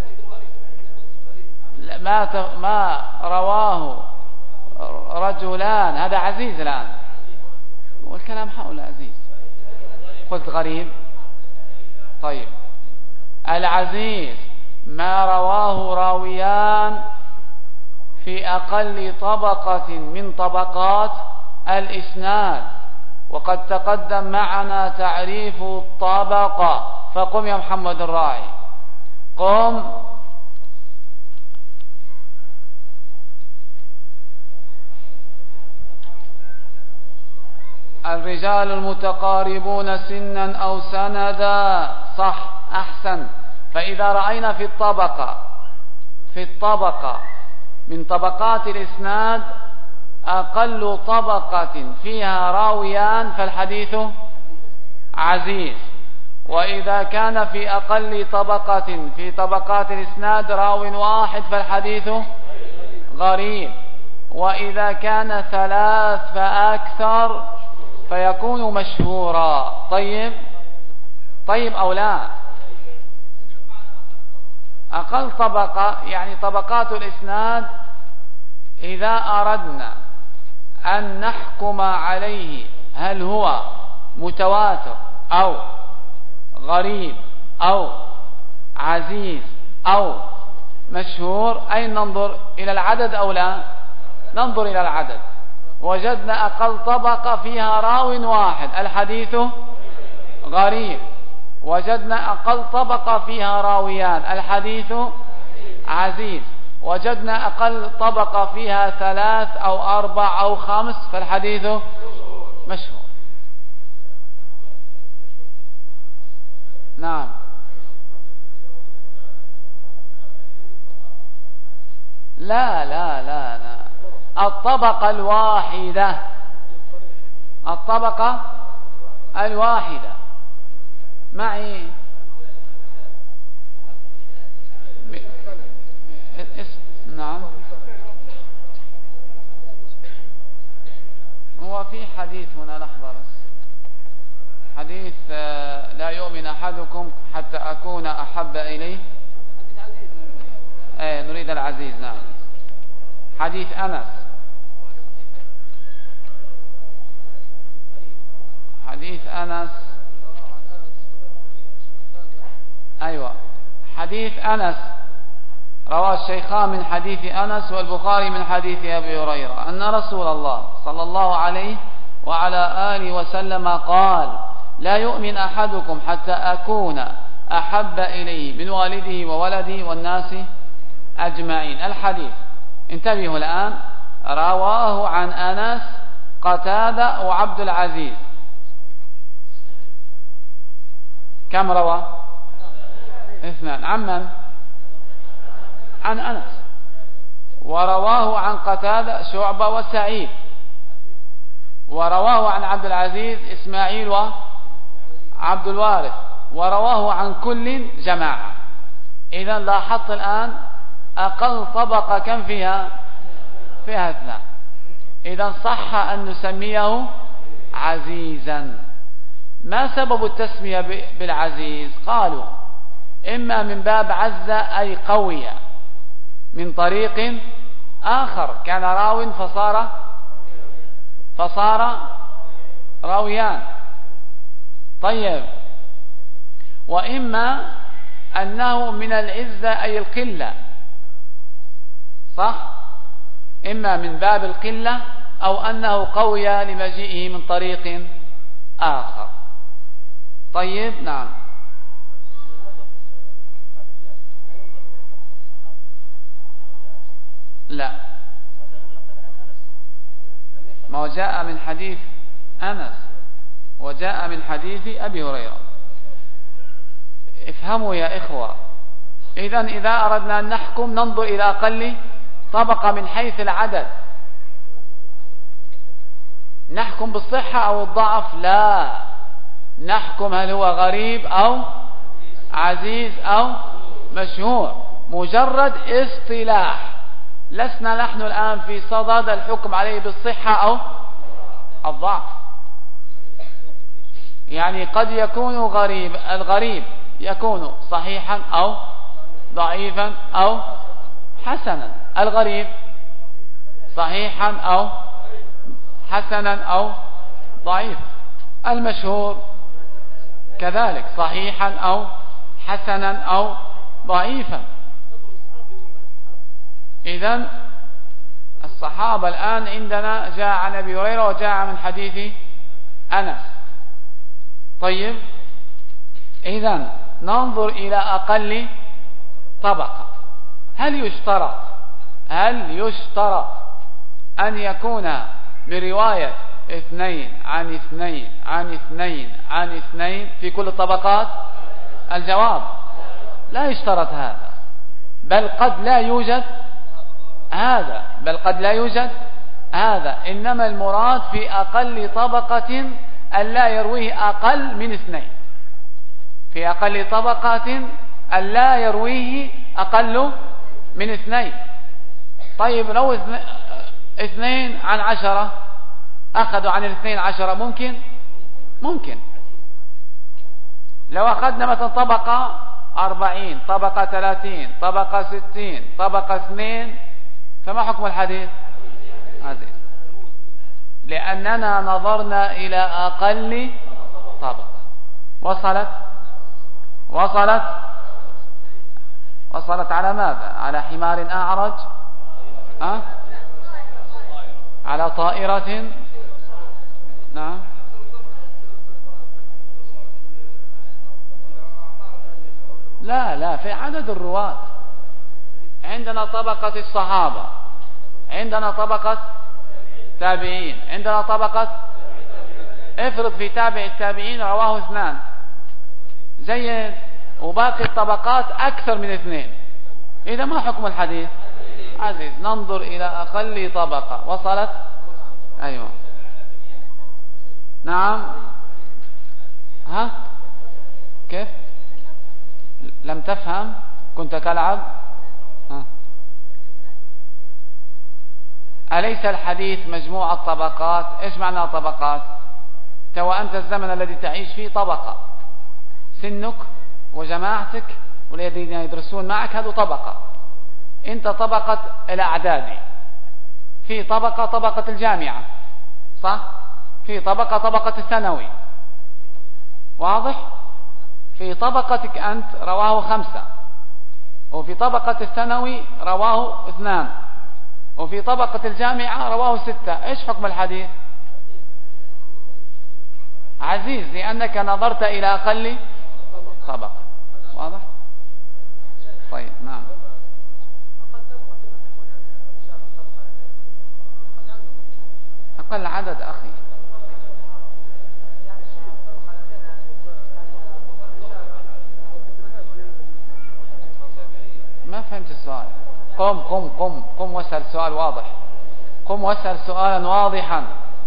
ما ت... ما رواه رجلان، هذا عزيز الآن، والكلام حول عزيز. قلت غريب. طيب، العزيز ما رواه راويان في أقل طبقة من طبقات الإسناد. وقد تقدم معنا تعريف الطبقة. فقم يا محمد الراعي، قم. الرجال المتقاربون سنا أو سندا. صح، أحسن. فإذا رأينا في الطبقة في الطبقة من طبقات الإسناد أقل طبقة فيها راويان فالحديث عزيز. وإذا كان في أقل طبقة في طبقات الإسناد راو واحد فالحديث غريب. وإذا كان ثلاث فأكثر فيكون مشهورا. طيب طيب أو لا؟ أقل طبقة يعني طبقات الإسناد إذا أردنا أن نحكم عليه هل هو متواتر أو غريب أو عزيز أو مشهور، أين ننظر؟ إلى العدد أو لا؟ ننظر إلى العدد. وجدنا أقل طبقة فيها راو واحد الحديث غريب. وجدنا أقل طبقة فيها راويان الحديث عزيز. وجدنا أقل طبقة فيها ثلاث أو أربع أو خمس فالحديث مشهور. نعم. لا لا لا لا الطبقة الواحدة، الطبقة الواحدة معي. ب... نعم هو في حديث هنا، لحظة بس، حديث لا يؤمن أحدكم حتى أكون أحب إليه. ايه نريد العزيز. نعم حديث أنس، حديث أنس أيوة حديث أنس رواه الشيخان من حديث أنس والبخاري من حديث أبي هريرة أن رسول الله صلى الله عليه وعلى آله وسلم قال: لا يؤمن أحدكم حتى أكون أحب إليه من والده وولده والناس أجمعين. الحديث انتبهوا الآن، رواه عن أنس قتادة وعبد العزيز. كم روى؟ اثنان. عن من؟ عن أنس. ورواه عن قتادة شعبة وسعيد، ورواه عن عبد العزيز إسماعيل وعبد الوارث، ورواه عن كل جماعة. إذا لاحظت الآن أقل طبقة كم فيها؟ فيها اثنان. إذا صح أن نسميه عزيزا. ما سبب التسمية بالعزيز؟ قالوا إما من باب عز أي قوي من طريق آخر، كان راو فصار فصار راويان. طيب، وإما أنه من العزة أي القلة، صح؟ إما من باب القلة أو أنه قوي لمجيئه من طريق آخر. طيب نعم. لا، ما جاء من حديث أنس وجاء من حديث أبي هريرة. افهموا يا إخوة، إذن إذا أردنا أن نحكم ننظر إلى أقل طبقة من حيث العدد. نحكم بالصحة أو الضعف؟ لا، نحكم هل هو غريب أو عزيز أو مشهور، مجرد اصطلاح. لسنا نحن الآن في صدد الحكم عليه بالصحة أو الضعف. يعني قد يكون غريب، الغريب يكون صحيحا أو ضعيفا أو حسنا. الغريب صحيحا أو حسنا أو ضعيف. المشهور كذلك صحيحا أو حسنا أو ضعيفا. إذن الصحابة الآن عندنا جاء عن أبي هريرة وجاء من حديث أنس. طيب، إذن ننظر إلى أقل طبقة. هل يشترط هل يشترط أن يكون برواية اثنين عن اثنين عن اثنين عن اثنين في كل الطبقات؟ الجواب لا يشترط هذا، بل قد لا يوجد هذا بل قد لا يوجد هذا إنما المراد في أقل طبقة أن لا يرويه أقل من اثنين، في أقل طبقة أن لا يرويه أقل من اثنين. طيب، لو اثنين عن عشرة أخذوا عن الاثنين عشرة، ممكن ممكن لو أخذنا مثلا طبقة أربعين، طبقة ثلاثين، طبقة ستين، طبقة اثنين، فما حكم الحديث؟ عزيز، لأننا نظرنا إلى أقل طبقة. وصلت وصلت وصلت على ماذا؟ على حمار أعرج، أه؟ على طائرة، نعم، لا لا، في عدد الرواة. عندنا طبقة الصحابة، عندنا طبقة تابعين، عندنا طبقة، افرض في تابع التابعين رواه اثنان، زي وباقي الطبقات أكثر من اثنين، إذا ما حكم الحديث؟ عزيز. ننظر إلى أقل طبقة. وصلت؟ أيوة. نعم. ها كيف؟ لم تفهم؟ كنت تلعب؟ ها. أليس الحديث مجموعة طبقات؟ إيش معنى طبقات؟ تو أنت الزمن الذي تعيش فيه طبقة، سنك وجماعتك والذين يدرسون معك هذا طبقة. أنت طبقة الأعدادي، في طبقة طبقة الجامعة، صح؟ في طبقة طبقة الثانوي، واضح؟ في طبقتك أنت رواه خمسة، وفي طبقة الثانوي رواه اثنان، وفي طبقة الجامعة رواه ستة. إيش حكم الحديث؟ عزيز، لأنك نظرت إلى أقل طبقة. واضح؟ طيب نعم. أقل عدد أخي. ما فهمت السؤال. قم قم قم قم واسأل سؤال واضح. قم واسأل سؤالا واضحا.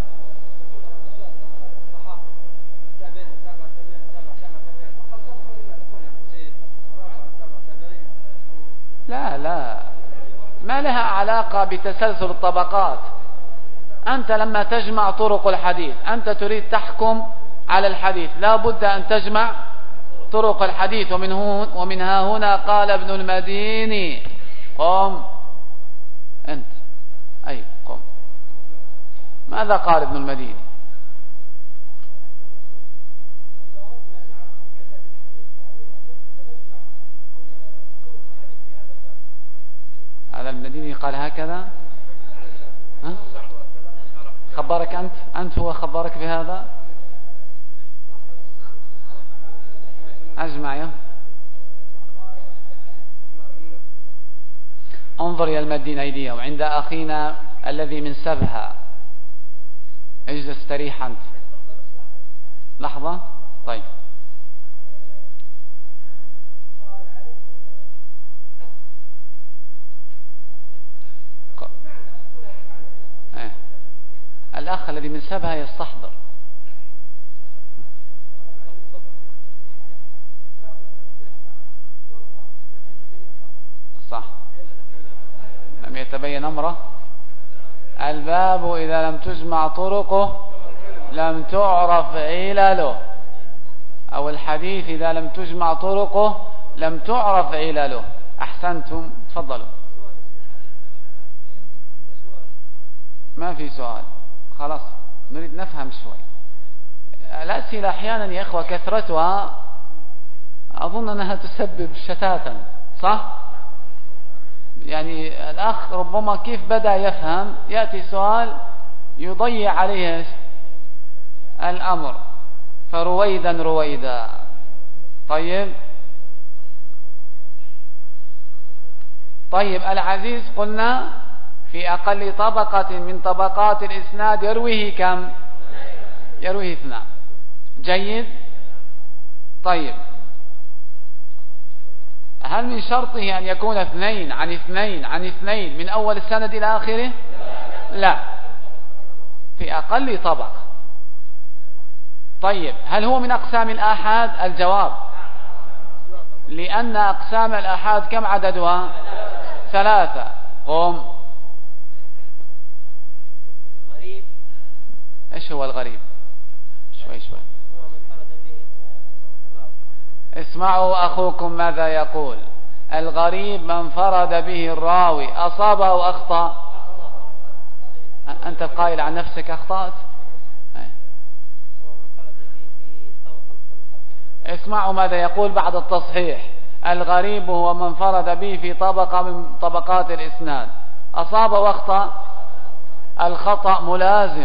لا لا، ما لها علاقة بتسلسل الطبقات. أنت لما تجمع طرق الحديث، أنت تريد تحكم على الحديث، لا بد أن تجمع طرق الحديث. ومن هون ومنها هنا قال ابن المديني قم أنت. أي قم. ماذا قال ابن المديني؟ هذا المديني قال هكذا؟ ها؟ خبرك أنت؟ أنت هو خبرك بهذا؟ أجمع يا انظر إلى المدين أيديه وعند أخينا الذي من سبها. اجلس استريح أنت لحظة. طيب ايه. الأخ الذي من سبها يستحضر. صح، لم يتبين أمره. الباب إذا لم تجمع طرقه لم تعرف علله، أو الحديث إذا لم تجمع طرقه لم تعرف علله. أحسنتم، تفضلوا. ما في سؤال، خلاص نريد نفهم شوي. الأسئلة أحيانا يا إخوة كثرتها أظن أنها تسبب شتاتا، صح؟ يعني الأخ ربما كيف بدأ يفهم يأتي سؤال يضيع عليه الأمر، فرويدا رويدا. طيب طيب العزيز قلنا في أقل طبقة من طبقات الإسناد يرويه كم؟ يرويه اثنان. جيد. طيب هل من شرطه أن يكون اثنين عن اثنين عن اثنين من أول السند إلى آخره؟ لا، في أقل طبقة. طيب هل هو من أقسام الآحاد؟ الجواب لأن أقسام الآحاد كم عددها؟ ثلاثة. قم. غريب. إيش هو الغريب؟ شوي شوي اسمعوا أخوكم ماذا يقول. الغريب من انفرد به الراوي أصاب أو أخطأ. أنت قائل عن نفسك أخطأت. اسمعوا ماذا يقول بعد التصحيح. الغريب هو من انفرد به في طبقة من طبقات الإسناد أصاب وأخطأ. الخطأ ملازم.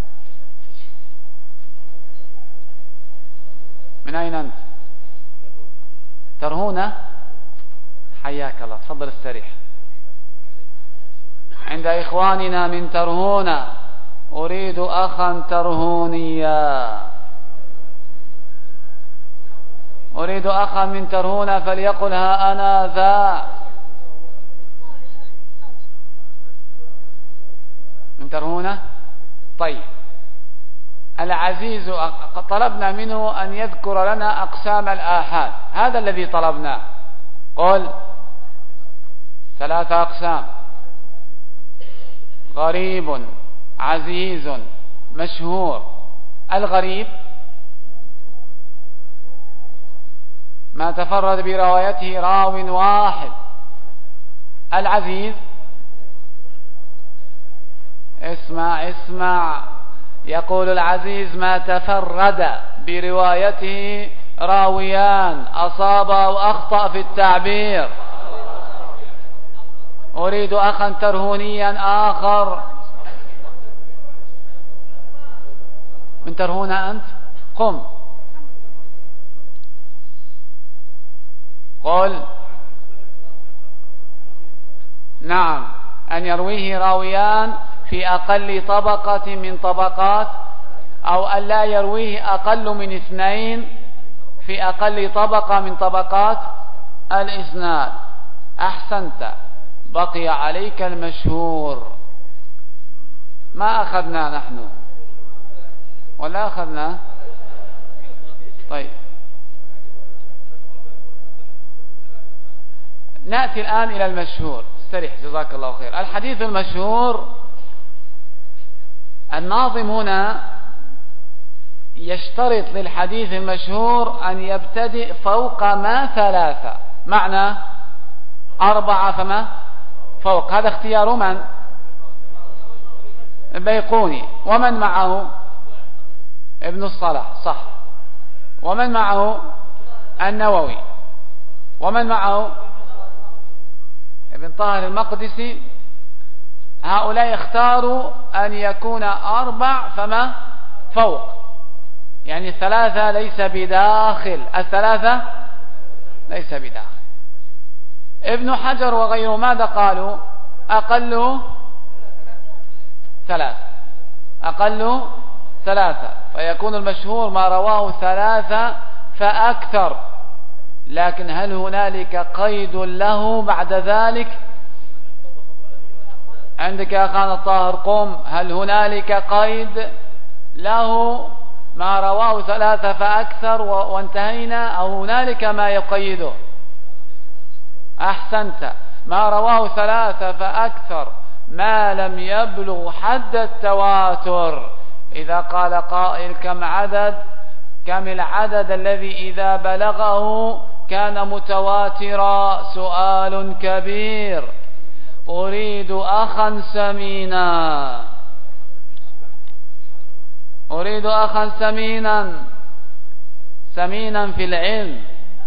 من أين أنت؟ ترهونة. حياك الله، تفضل استريح. عند إخواننا من ترهونة أريد أخا ترهونيا، أريد أخا من ترهونة فليقل ها أنا ذا. من ترهونة. طيب العزيز طلبنا منه أن يذكر لنا أقسام الآحاد، هذا الذي طلبناه. قل ثلاثة أقسام: غريب، عزيز، مشهور. الغريب ما تفرد بروايته راو واحد. العزيز اسمع اسمع يقول العزيز ما تفرد بروايته راويان، أصاب أو أخطأ في التعبير. أريد أخا ترهونيا آخر. من ترهونة أنت؟ قم قل. نعم، أن يرويه راويان في أقل طبقة من طبقات، أو أن لا يرويه أقل من اثنين في أقل طبقة من طبقات الإسناد. أحسنت، بقي عليك المشهور. ما أخذنا نحن ولا أخذنا؟ طيب نأتي الآن إلى المشهور. استريح جزاك الله خير. الحديث المشهور، الناظم هنا يشترط للحديث المشهور أن يبتدئ فوق ما ثلاثة، معنى أربعة فما فوق. هذا اختيار من؟ البيقوني. ومن معه؟ ابن الصلاح، صح. ومن معه؟ النووي. ومن معه؟ ابن طاهر المقدسي. هؤلاء اختاروا أن يكون أربع فما فوق، يعني الثلاثة ليس بداخل، الثلاثة ليس بداخل. ابن حجر وغيره ماذا قالوا؟ أقل ثلاثة، أقل ثلاثة، فيكون المشهور ما رواه ثلاثة فأكثر. لكن هل هنالك قيد له بعد ذلك؟ عندك يا أخانا الطاهر قم. هل هنالك قيد له ما رواه ثلاثة فأكثر وانتهينا، أو هنالك ما يقيده؟ أحسنت، ما رواه ثلاثة فأكثر ما لم يبلغ حد التواتر. إذا قال قائل كم عدد كم العدد الذي إذا بلغه كان متواترا؟ سؤال كبير. أريد أخا سمينا، أريد أخا سمينا، سمينا في العلم،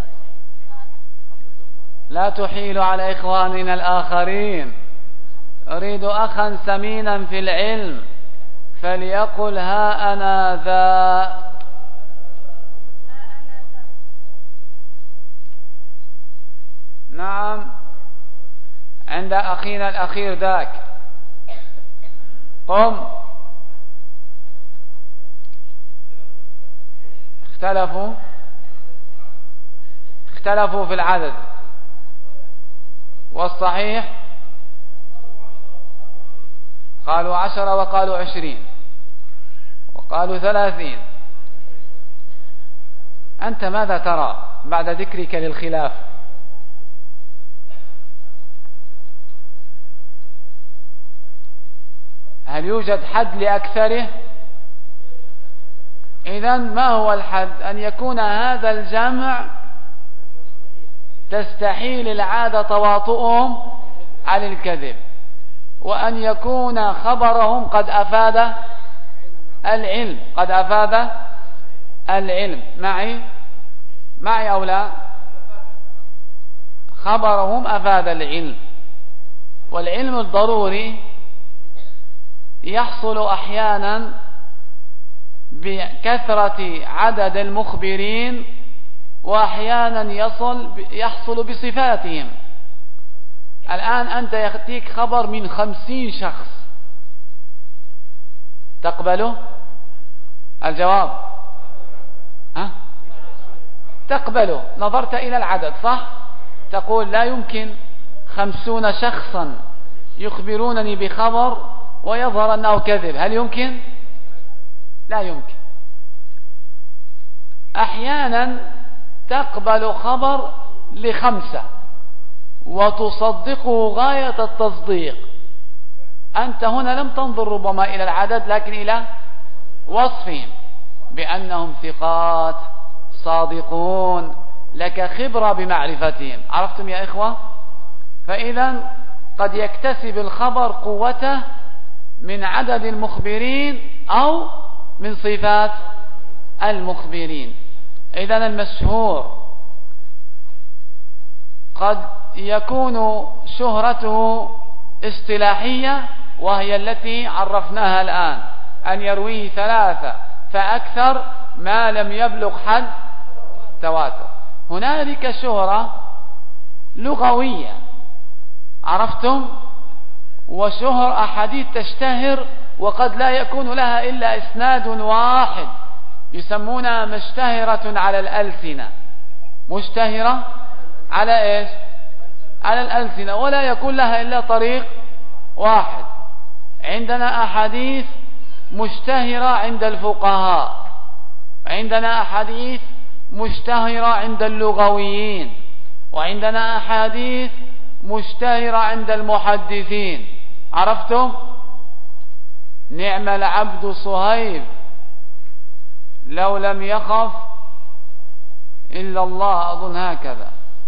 لا تحيل على إخواننا الآخرين. أريد أخا سمينا في العلم فليقل ها أنا ذا. نعم، عند أخينا الأخير ذاك. قم. اختلفوا اختلفوا في العدد، والصحيح قالوا عشرة وقالوا عشرين وقالوا ثلاثين. أنت ماذا ترى بعد ذكرك للخلاف؟ هل يوجد حد لأكثره؟ إذن ما هو الحد؟ أن يكون هذا الجمع تستحيل العادة تواطؤهم على الكذب، وأن يكون خبرهم قد أفاد العلم، قد أفاد العلم. معي معي أو لا؟ خبرهم أفاد العلم، والعلم الضروري يحصل أحيانا بكثرة عدد المخبرين، وأحيانا يصل يحصل بصفاتهم. الآن أنت يأتيك خبر من خمسين شخص، تقبله؟ الجواب ها؟ تقبله. نظرت إلى العدد صح؟ تقول لا يمكن خمسون شخصا يخبرونني بخبر ويظهر أنه كذب، هل يمكن؟ لا يمكن. أحيانا تقبل خبر لخمسة وتصدقه غاية التصديق. أنت هنا لم تنظر ربما إلى العدد لكن إلى وصفهم بأنهم ثقات صادقون، لك خبرة بمعرفتهم. عرفتم يا إخوة؟ فإذا قد يكتسب الخبر قوته من عدد المخبرين أو من صفات المخبرين. إذا المشهور قد يكون شهرته اصطلاحية وهي التي عرفناها الآن، أن يرويه ثلاثة فأكثر ما لم يبلغ حد تواتر. هنالك شهرة لغوية، عرفتم؟ وشهر أحاديث تشتهر وقد لا يكون لها إلا إسناد واحد، يسمونها مشتهرة على الألسنة. مشتهرة على إيش؟ على الألسنة، ولا يكون لها إلا طريق واحد. عندنا أحاديث مشتهرة عند الفقهاء، عندنا أحاديث مشتهرة عند اللغويين، وعندنا أحاديث مشتهرة عند المحدثين. عرفتم؟ نعم العبد صهيب لو لم يخف إلا الله، أظن هكذا،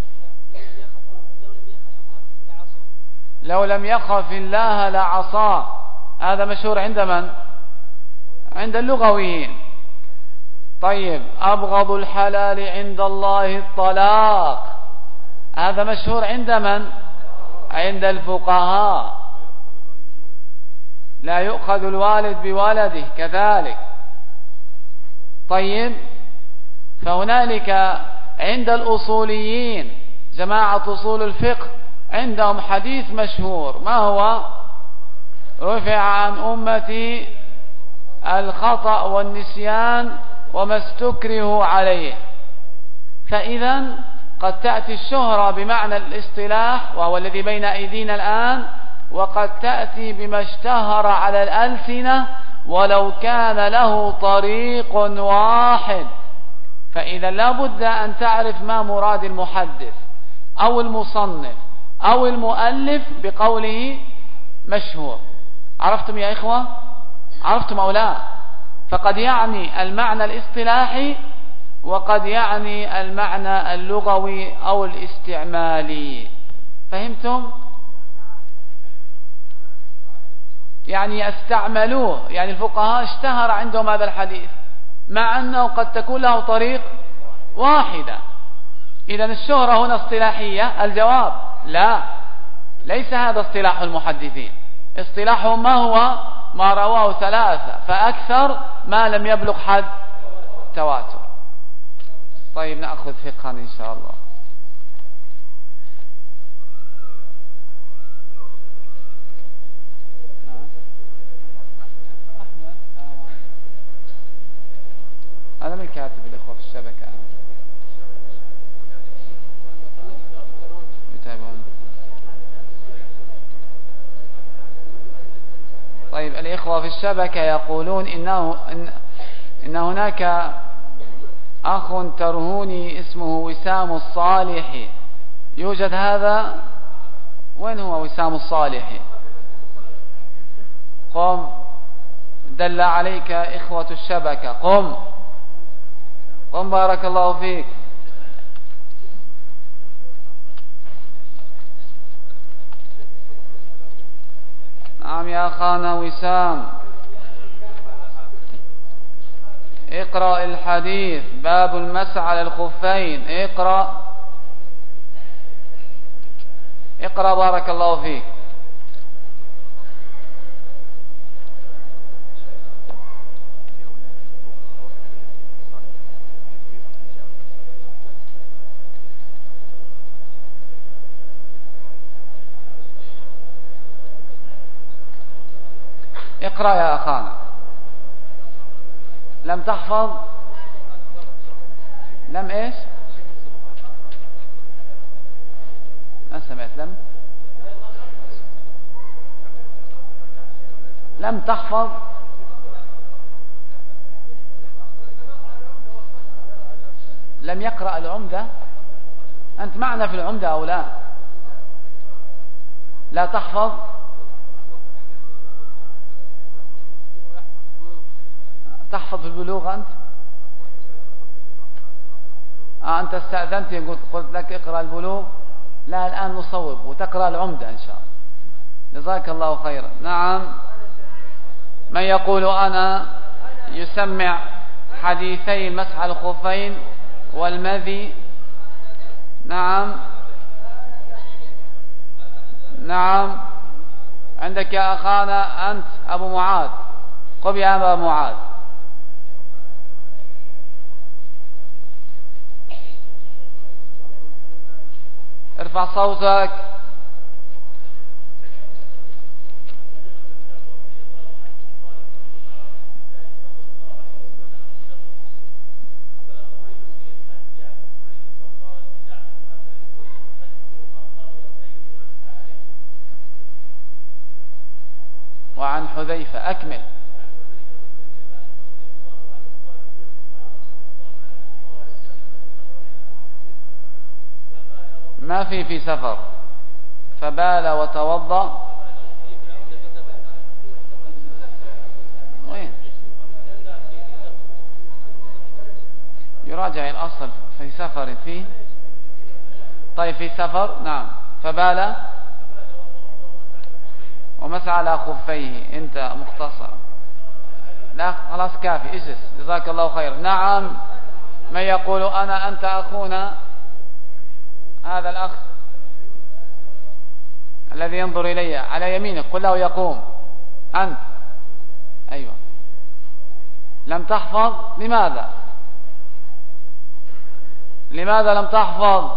لو لم يخف الله لعصاه. هذا مشهور عند من؟ عند اللغويين. طيب، أبغض الحلال عند الله الطلاق، هذا مشهور عند من؟ عند الفقهاء. لا يؤخذ الوالد بولده كذلك. طيب، فهنالك عند الأصوليين جماعة أصول الفقه عندهم حديث مشهور، ما هو؟ رفع عن أمتي الخطأ والنسيان وما استكره عليه. فإذا قد تأتي الشهرة بمعنى الاصطلاح وهو الذي بين أيدينا الآن، وقد تأتي بما اشتهر على الألسنة ولو كان له طريق واحد. فإذا لا بد أن تعرف ما مراد المحدث أو المصنف أو المؤلف بقوله مشهور. عرفتم يا إخوة؟ عرفتم أو لا؟ فقد يعني المعنى الاصطلاحي وقد يعني المعنى اللغوي أو الاستعمالي. فهمتم؟ يعني استعملوه، يعني الفقهاء اشتهر عندهم هذا الحديث مع أنه قد تكون له طريق واحدة. إذا الشهرة هنا اصطلاحية؟ الجواب لا، ليس هذا اصطلاح المحدثين. اصطلاحهم ما هو؟ ما رواه ثلاثة فأكثر ما لم يبلغ حد تواتر. طيب، نأخذ فقها إن شاء الله. هذا من كاتب الإخوة في الشبكة يتابعون. طيب، الإخوة في الشبكة يقولون إنه إن, إن هناك أخ ترهوني اسمه وسام الصالحي، يوجد هذا؟ وين هو وسام الصالحي؟ قم، دل عليك إخوة الشبكة، قم قم بارك الله فيك. نعم يا أخانا وسام، اقرأ الحديث باب المسح على الخفين. اقرأ اقرأ بارك الله فيك. اقرأ يا أخانا. لم تحفظ؟ لم ايش؟ ما سمعت. لم لم تحفظ. لم يقرأ العمدة. أنت معنا في العمدة أو لا؟ لا تحفظ. تحفظ البلوغ أنت؟ آه أنت استأذنت قلت, قلت لك اقرأ البلوغ. لا الآن نصوب وتقرأ العمدة إن شاء الله. جزاك الله خيرا. نعم. من يقول أنا يسمع حديثي المسح على الخفين والمذي؟ نعم نعم. عندك يا أخانا أنت أبو معاذ. قم يا أبا معاذ. ارفع صوتك. وعن حذيفة أكمل. ما في في سفر. فبال وتوضأ. وين يراجع الأصل في سفر فيه. طيب في سفر. نعم. فبال ومسح على خفيه. انت مختصر. لا خلاص كافي. اجلس جزاك الله خير. نعم. من يقول أنا أنت أخونا هذا الأخ الذي ينظر إلي على يمينك قل له يقوم. أنت. أيوة. لم تحفظ. لماذا لماذا لم تحفظ؟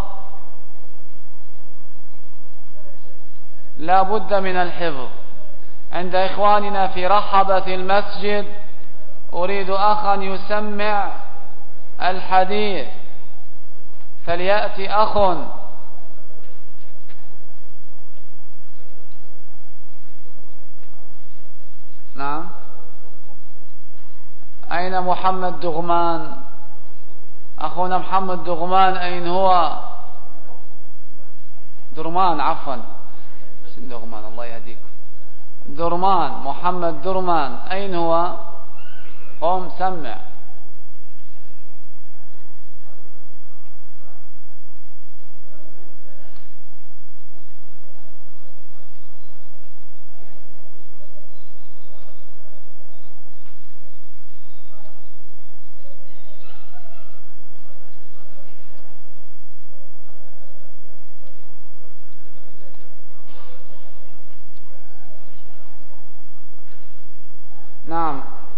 لا بد من الحفظ. عند إخواننا في رحبة المسجد أريد أخا يسمع الحديث فليأتي أخ. نعم. أين محمد دغمان؟ أخونا محمد دغمان أين هو؟ درمان عفوا. درمان الله يهديكم. درمان محمد درمان أين هو؟ قم سمع. نعم.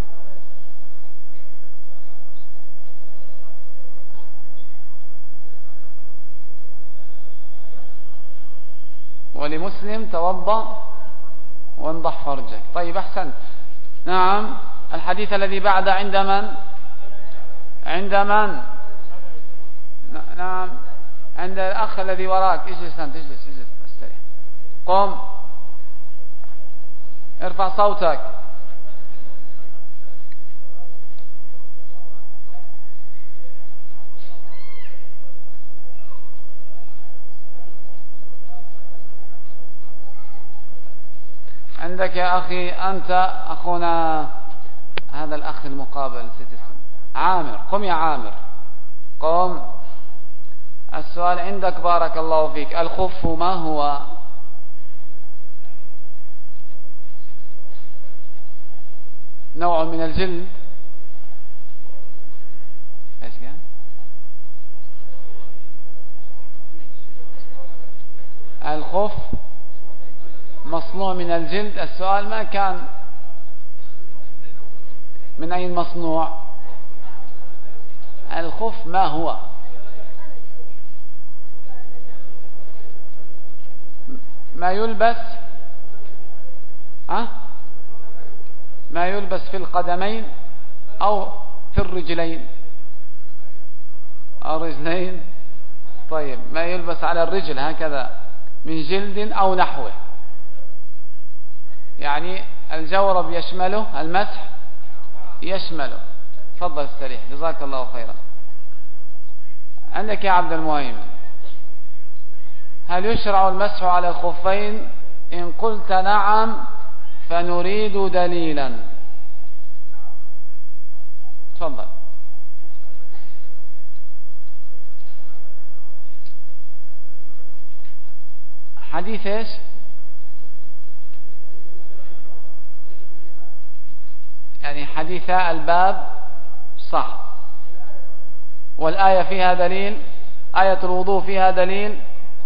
ولمسلم توضأ وانضح فرجك. طيب أحسنت. نعم. الحديث الذي بعد عند من؟ عند من؟ نعم عند الأخ الذي وراك. اجلس أنت. اجلس اجلس استريح. قم ارفع صوتك. عندك يا أخي أنت أخونا هذا الأخ المقابل نسيت اسمه عامر. قم يا عامر قم. السؤال عندك بارك الله فيك. الخف ما هو؟ نوع من الجلد. ايش قال؟ الخف مصنوع من الجلد. السؤال ما كان من أين مصنوع. الخف ما هو؟ ما يلبس أه؟ ما يلبس في القدمين أو في الرجلين. الرجلين. طيب ما يلبس على الرجل هكذا من جلد أو نحوه. يعني الجورب يشمله المسح يشمله. تفضل استريح جزاك الله خيرا. عندك يا عبد المهيمن، هل يشرع المسح على الخفين؟ إن قلت نعم فنريد دليلا. تفضل. حديث ايش؟ يعني حديث الباب صح، والآية فيها دليل، آية الوضوء فيها دليل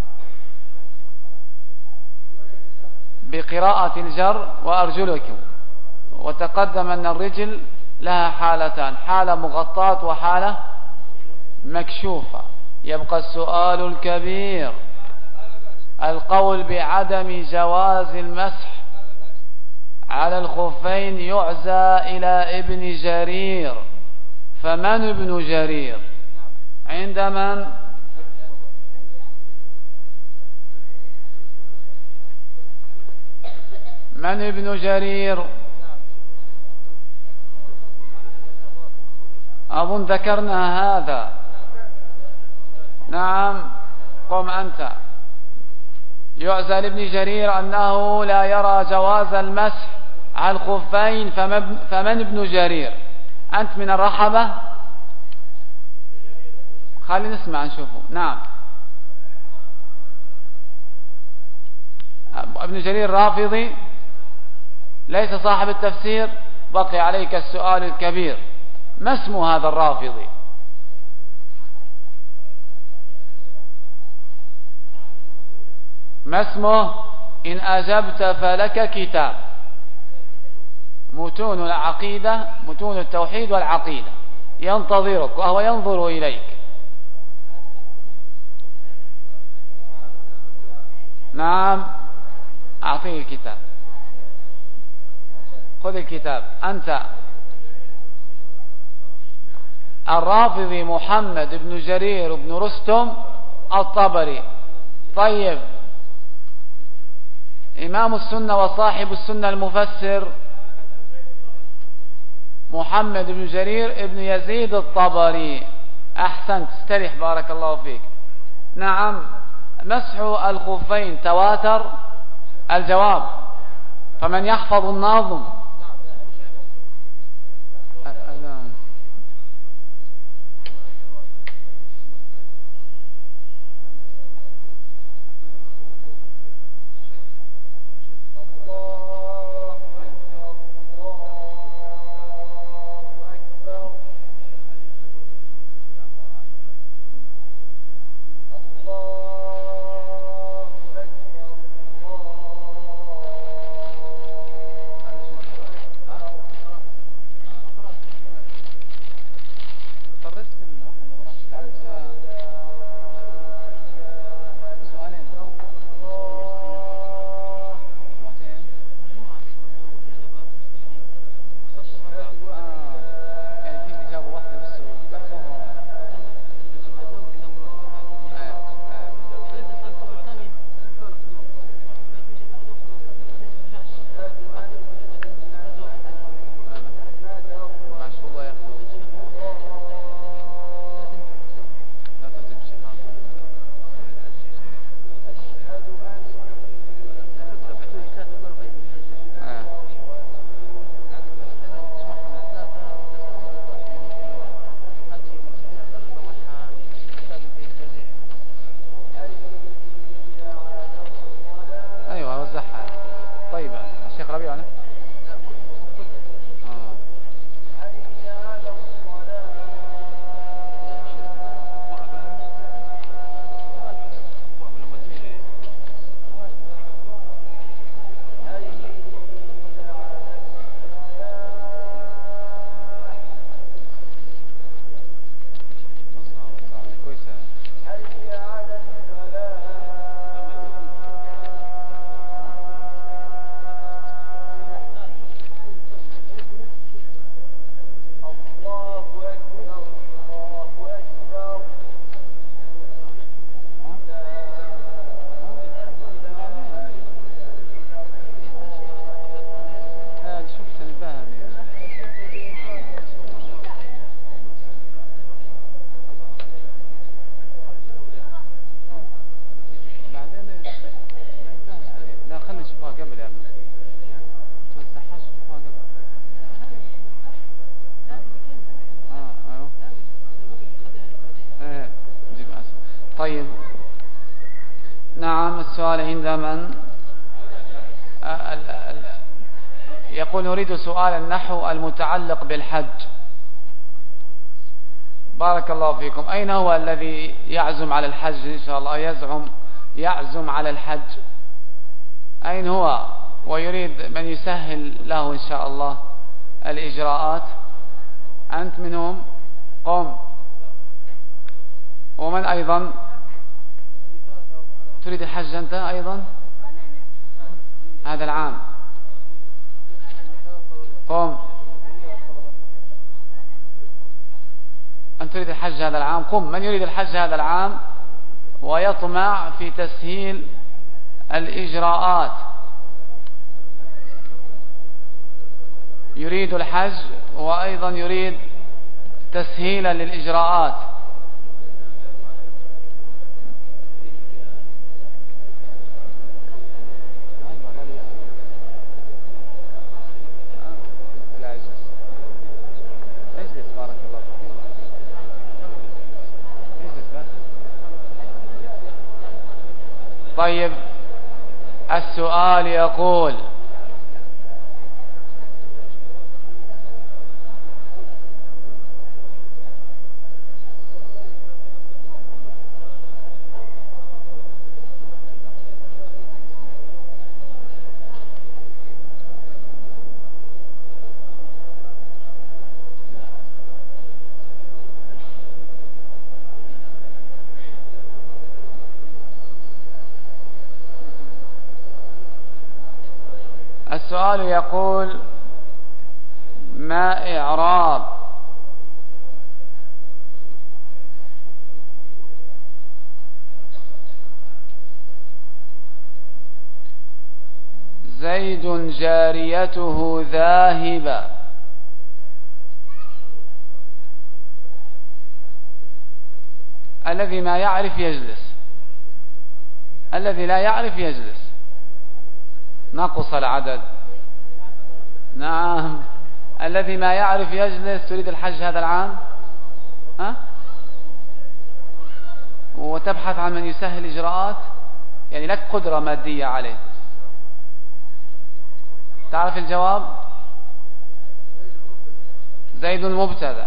بقراءة الجر وأرجلكم، وتقدم أن الرجل لها حالتان، حالة مغطاة وحالة مكشوفة. يبقى السؤال الكبير، القول بعدم جواز المسح على الخفين يعزى إلى ابن جرير، فمن ابن جرير؟ عند من؟ من ابن جرير؟ أظن ذكرنا هذا. نعم، قم أنت. يعزى لابن جرير أنه لا يرى جواز المسح على الخفين، فمن ابن جرير؟ أنت من الرحبة؟ خلينا نسمع نشوفه. نعم، ابن جرير رافضي ليس صاحب التفسير. بقي عليك السؤال الكبير، ما اسم هذا الرافضي؟ ما اسمه؟ إن أجبت فلك كتاب متون العقيدة، متون التوحيد والعقيدة، ينتظرك وهو ينظر إليك. نعم، أعطيه الكتاب. خذ الكتاب. أنت الرافضي محمد بن جرير بن رستم الطبري. طيب، إمام السنة وصاحب السنة المفسر محمد بن جرير بن يزيد الطبري. أحسنت، استريح بارك الله فيك. نعم، مسح الخفين تواتر؟ الجواب، فمن يحفظ الناظم؟ طيب، نعم. السؤال عند من؟ يقول نريد سؤال النحو المتعلق بالحج. بارك الله فيكم. أين هو الذي يعزم على الحج إن شاء الله؟ يزعم يعزم على الحج، أين هو؟ ويريد من يسهل له إن شاء الله الإجراءات. أنت منهم؟ قم. ومن أيضا تريد الحج أنت أيضا هذا العام؟ قم. أنت تريد الحج هذا العام؟ قم. من يريد الحج هذا العام ويطمع في تسهيل الإجراءات؟ يريد الحج وأيضا يريد تسهيلا للإجراءات. طيب، السؤال يقول: السؤال يقول: ما إعراب زيد جاريته ذاهبة؟ الذي ما يعرف يجلس، الذي لا يعرف يجلس. نقص العدد. نعم. الذي ما يعرف يجلس. تريد الحج هذا العام؟ ها؟ وتبحث عن من يسهل إجراءات، يعني لك قدرة مادية عليه. تعرف الجواب؟ زيد مبتدأ.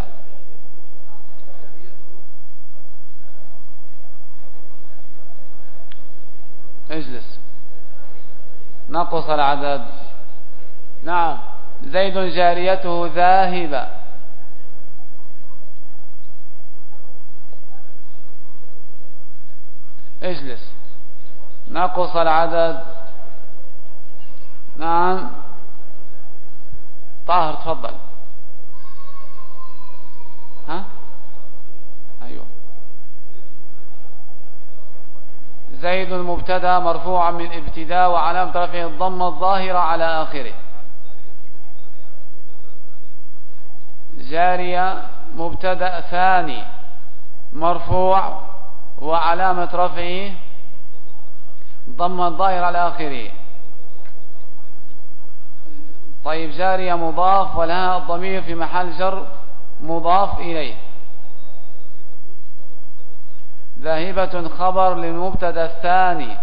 اجلس. نقص العدد. نعم. زيد جاريته ذاهبة. اجلس. نقص العدد. نعم. طاهر تفضل. ها؟ أيوه. زيد مبتدا مرفوعا من ابتداء وعلامة رفعه الضمة الظاهرة على آخره. جارية مبتدا ثاني مرفوع وعلامة رفعه ضمة الظاهرة على آخره. طيب، جارية مضاف ولها الضمير في محل جر مضاف إليه. ذاهبة خبر للمبتدا الثاني،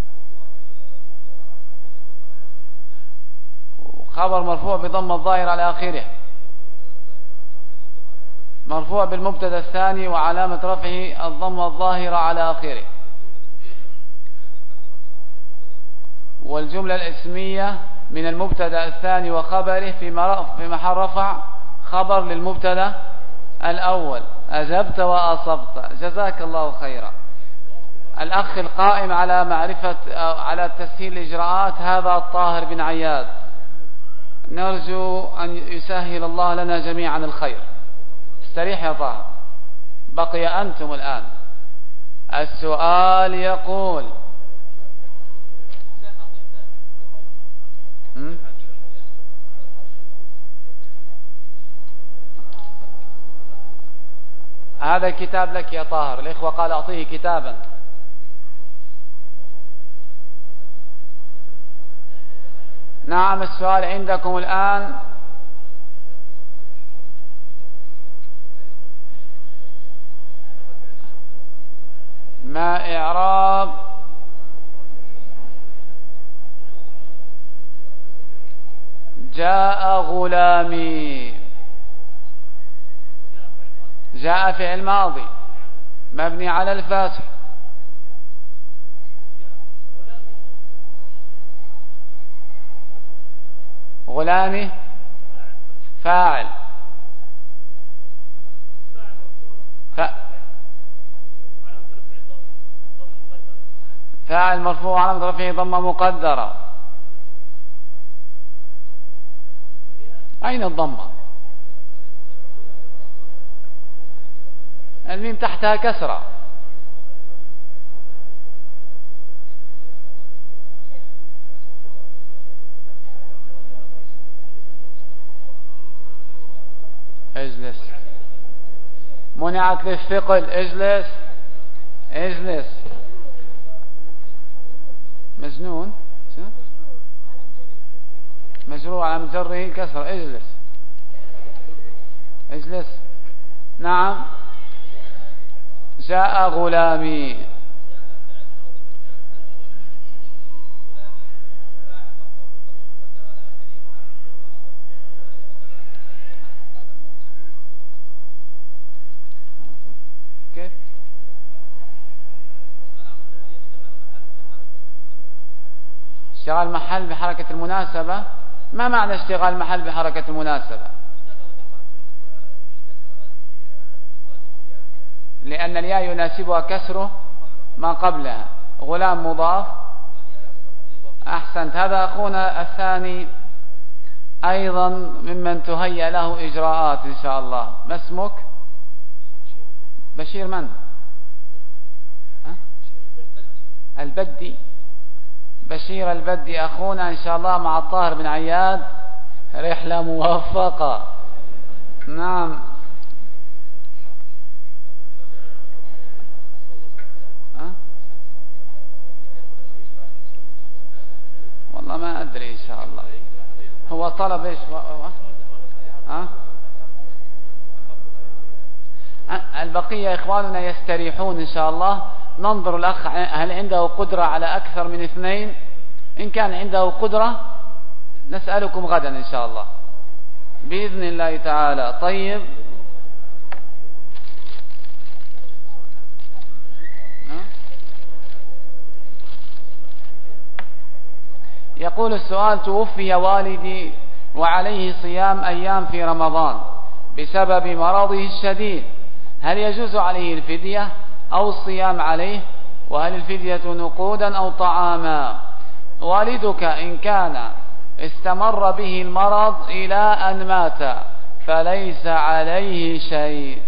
خبر مرفوع بضم الظاهر على آخره، مرفوع بالمبتدا الثاني وعلامة رفعه الضم الظاهرة على آخره. والجملة الاسمية من المبتدا الثاني وخبره في محل رفع خبر للمبتدا الأول. أجبت وأصبت، جزاك الله خيرا. الأخ القائم على معرفة على تسهيل الإجراءات هذا الطاهر بن عياد، نرجو أن يسهل الله لنا جميعا الخير. استريح يا طاهر، بقي أنتم الآن. السؤال يقول: هذا الكتاب لك يا طاهر، الإخوة قال أعطيه كتابا. نعم. السؤال عندكم الآن: ما الإعراب. جاء غلامي. جاء فعل ماضي مبني على الفتح. غلامي فاعل. ف... فاعل مرفوع على رفعه ضمة مقدرة. أين الضمة؟ الميم تحتها كسرة. اجلس. منعت للثقل. اجلس اجلس. مجنون مجرور على مجره كسر. اجلس اجلس. نعم. جاء غلامي. كيف؟ اشتغال محل بحركة المناسبة. ما معنى اشتغال محل بحركة المناسبة؟ لأن الياء يناسبها كسره ما قبلها. غلام مضاف. أحسنت. هذا أخونا الثاني أيضا ممن تهيأ له إجراءات إن شاء الله. ما اسمك؟ بشير من؟ أه؟ البدي. بشير البدي أخونا إن شاء الله مع الطاهر بن عياد. رحلة موفقة. نعم. أه؟ والله ما أدري إن شاء الله. هو طلب إيش؟ أه؟ البقية إخواننا يستريحون إن شاء الله. ننظر الأخ هل عنده قدرة على أكثر من اثنين. إن كان عنده قدرة نسألكم غدا إن شاء الله بإذن الله تعالى. طيب. يقول السؤال: توفي والدي وعليه صيام أيام في رمضان بسبب مرضه الشديد، هل يجوز عليه الفدية أو الصيام عليه؟ وهل الفدية نقودا أو طعاما؟ والدك إن كان استمر به المرض إلى أن مات فليس عليه شيء،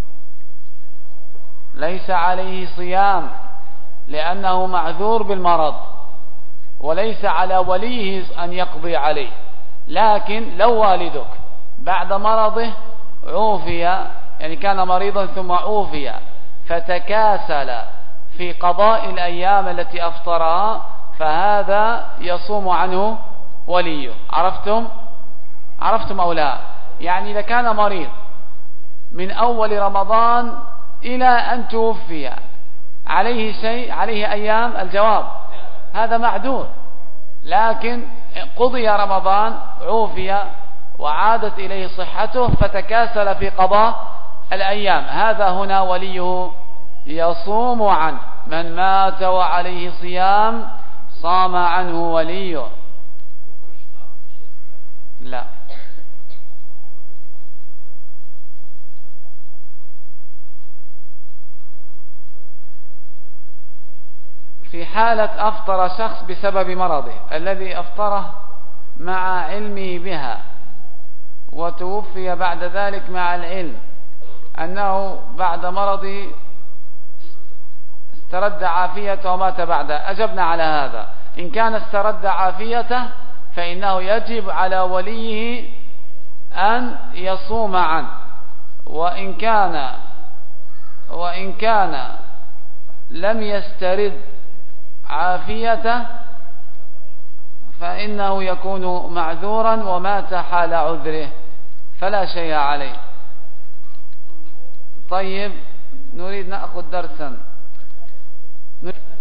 ليس عليه صيام لأنه معذور بالمرض، وليس على وليه أن يقضي عليه. لكن لو والدك بعد مرضه عوفي، يعني كان مريضا ثم عوفي فتكاسل في قضاء الأيام التي أفطرها، فهذا يصوم عنه وليه. عرفتم؟ عرفتم أو لا؟ يعني إذا كان مريض من أول رمضان إلى أن توفي عليه شيء، عليه أيام؟ الجواب هذا معذور. لكن قضي رمضان عوفي وعادت إليه صحته فتكاسل في قضاء الأيام، هذا هنا وليه يصوم عنه. من مات وعليه صيام صام عنه وليه. لا، في حالة أفطر شخص بسبب مرضه الذي أفطره مع علمه بها وتوفي بعد ذلك مع العلم أنه بعد مرضه استرد عافيته ومات بعده، أجبنا على هذا. إن كان استرد عافيته فإنه يجب على وليه أن يصوم عنه، وإن كان وإن كان لم يسترد عافيته فإنه يكون معذورا ومات حال عذره فلا شيء عليه. طيب، نريد نأخذ درسا نريد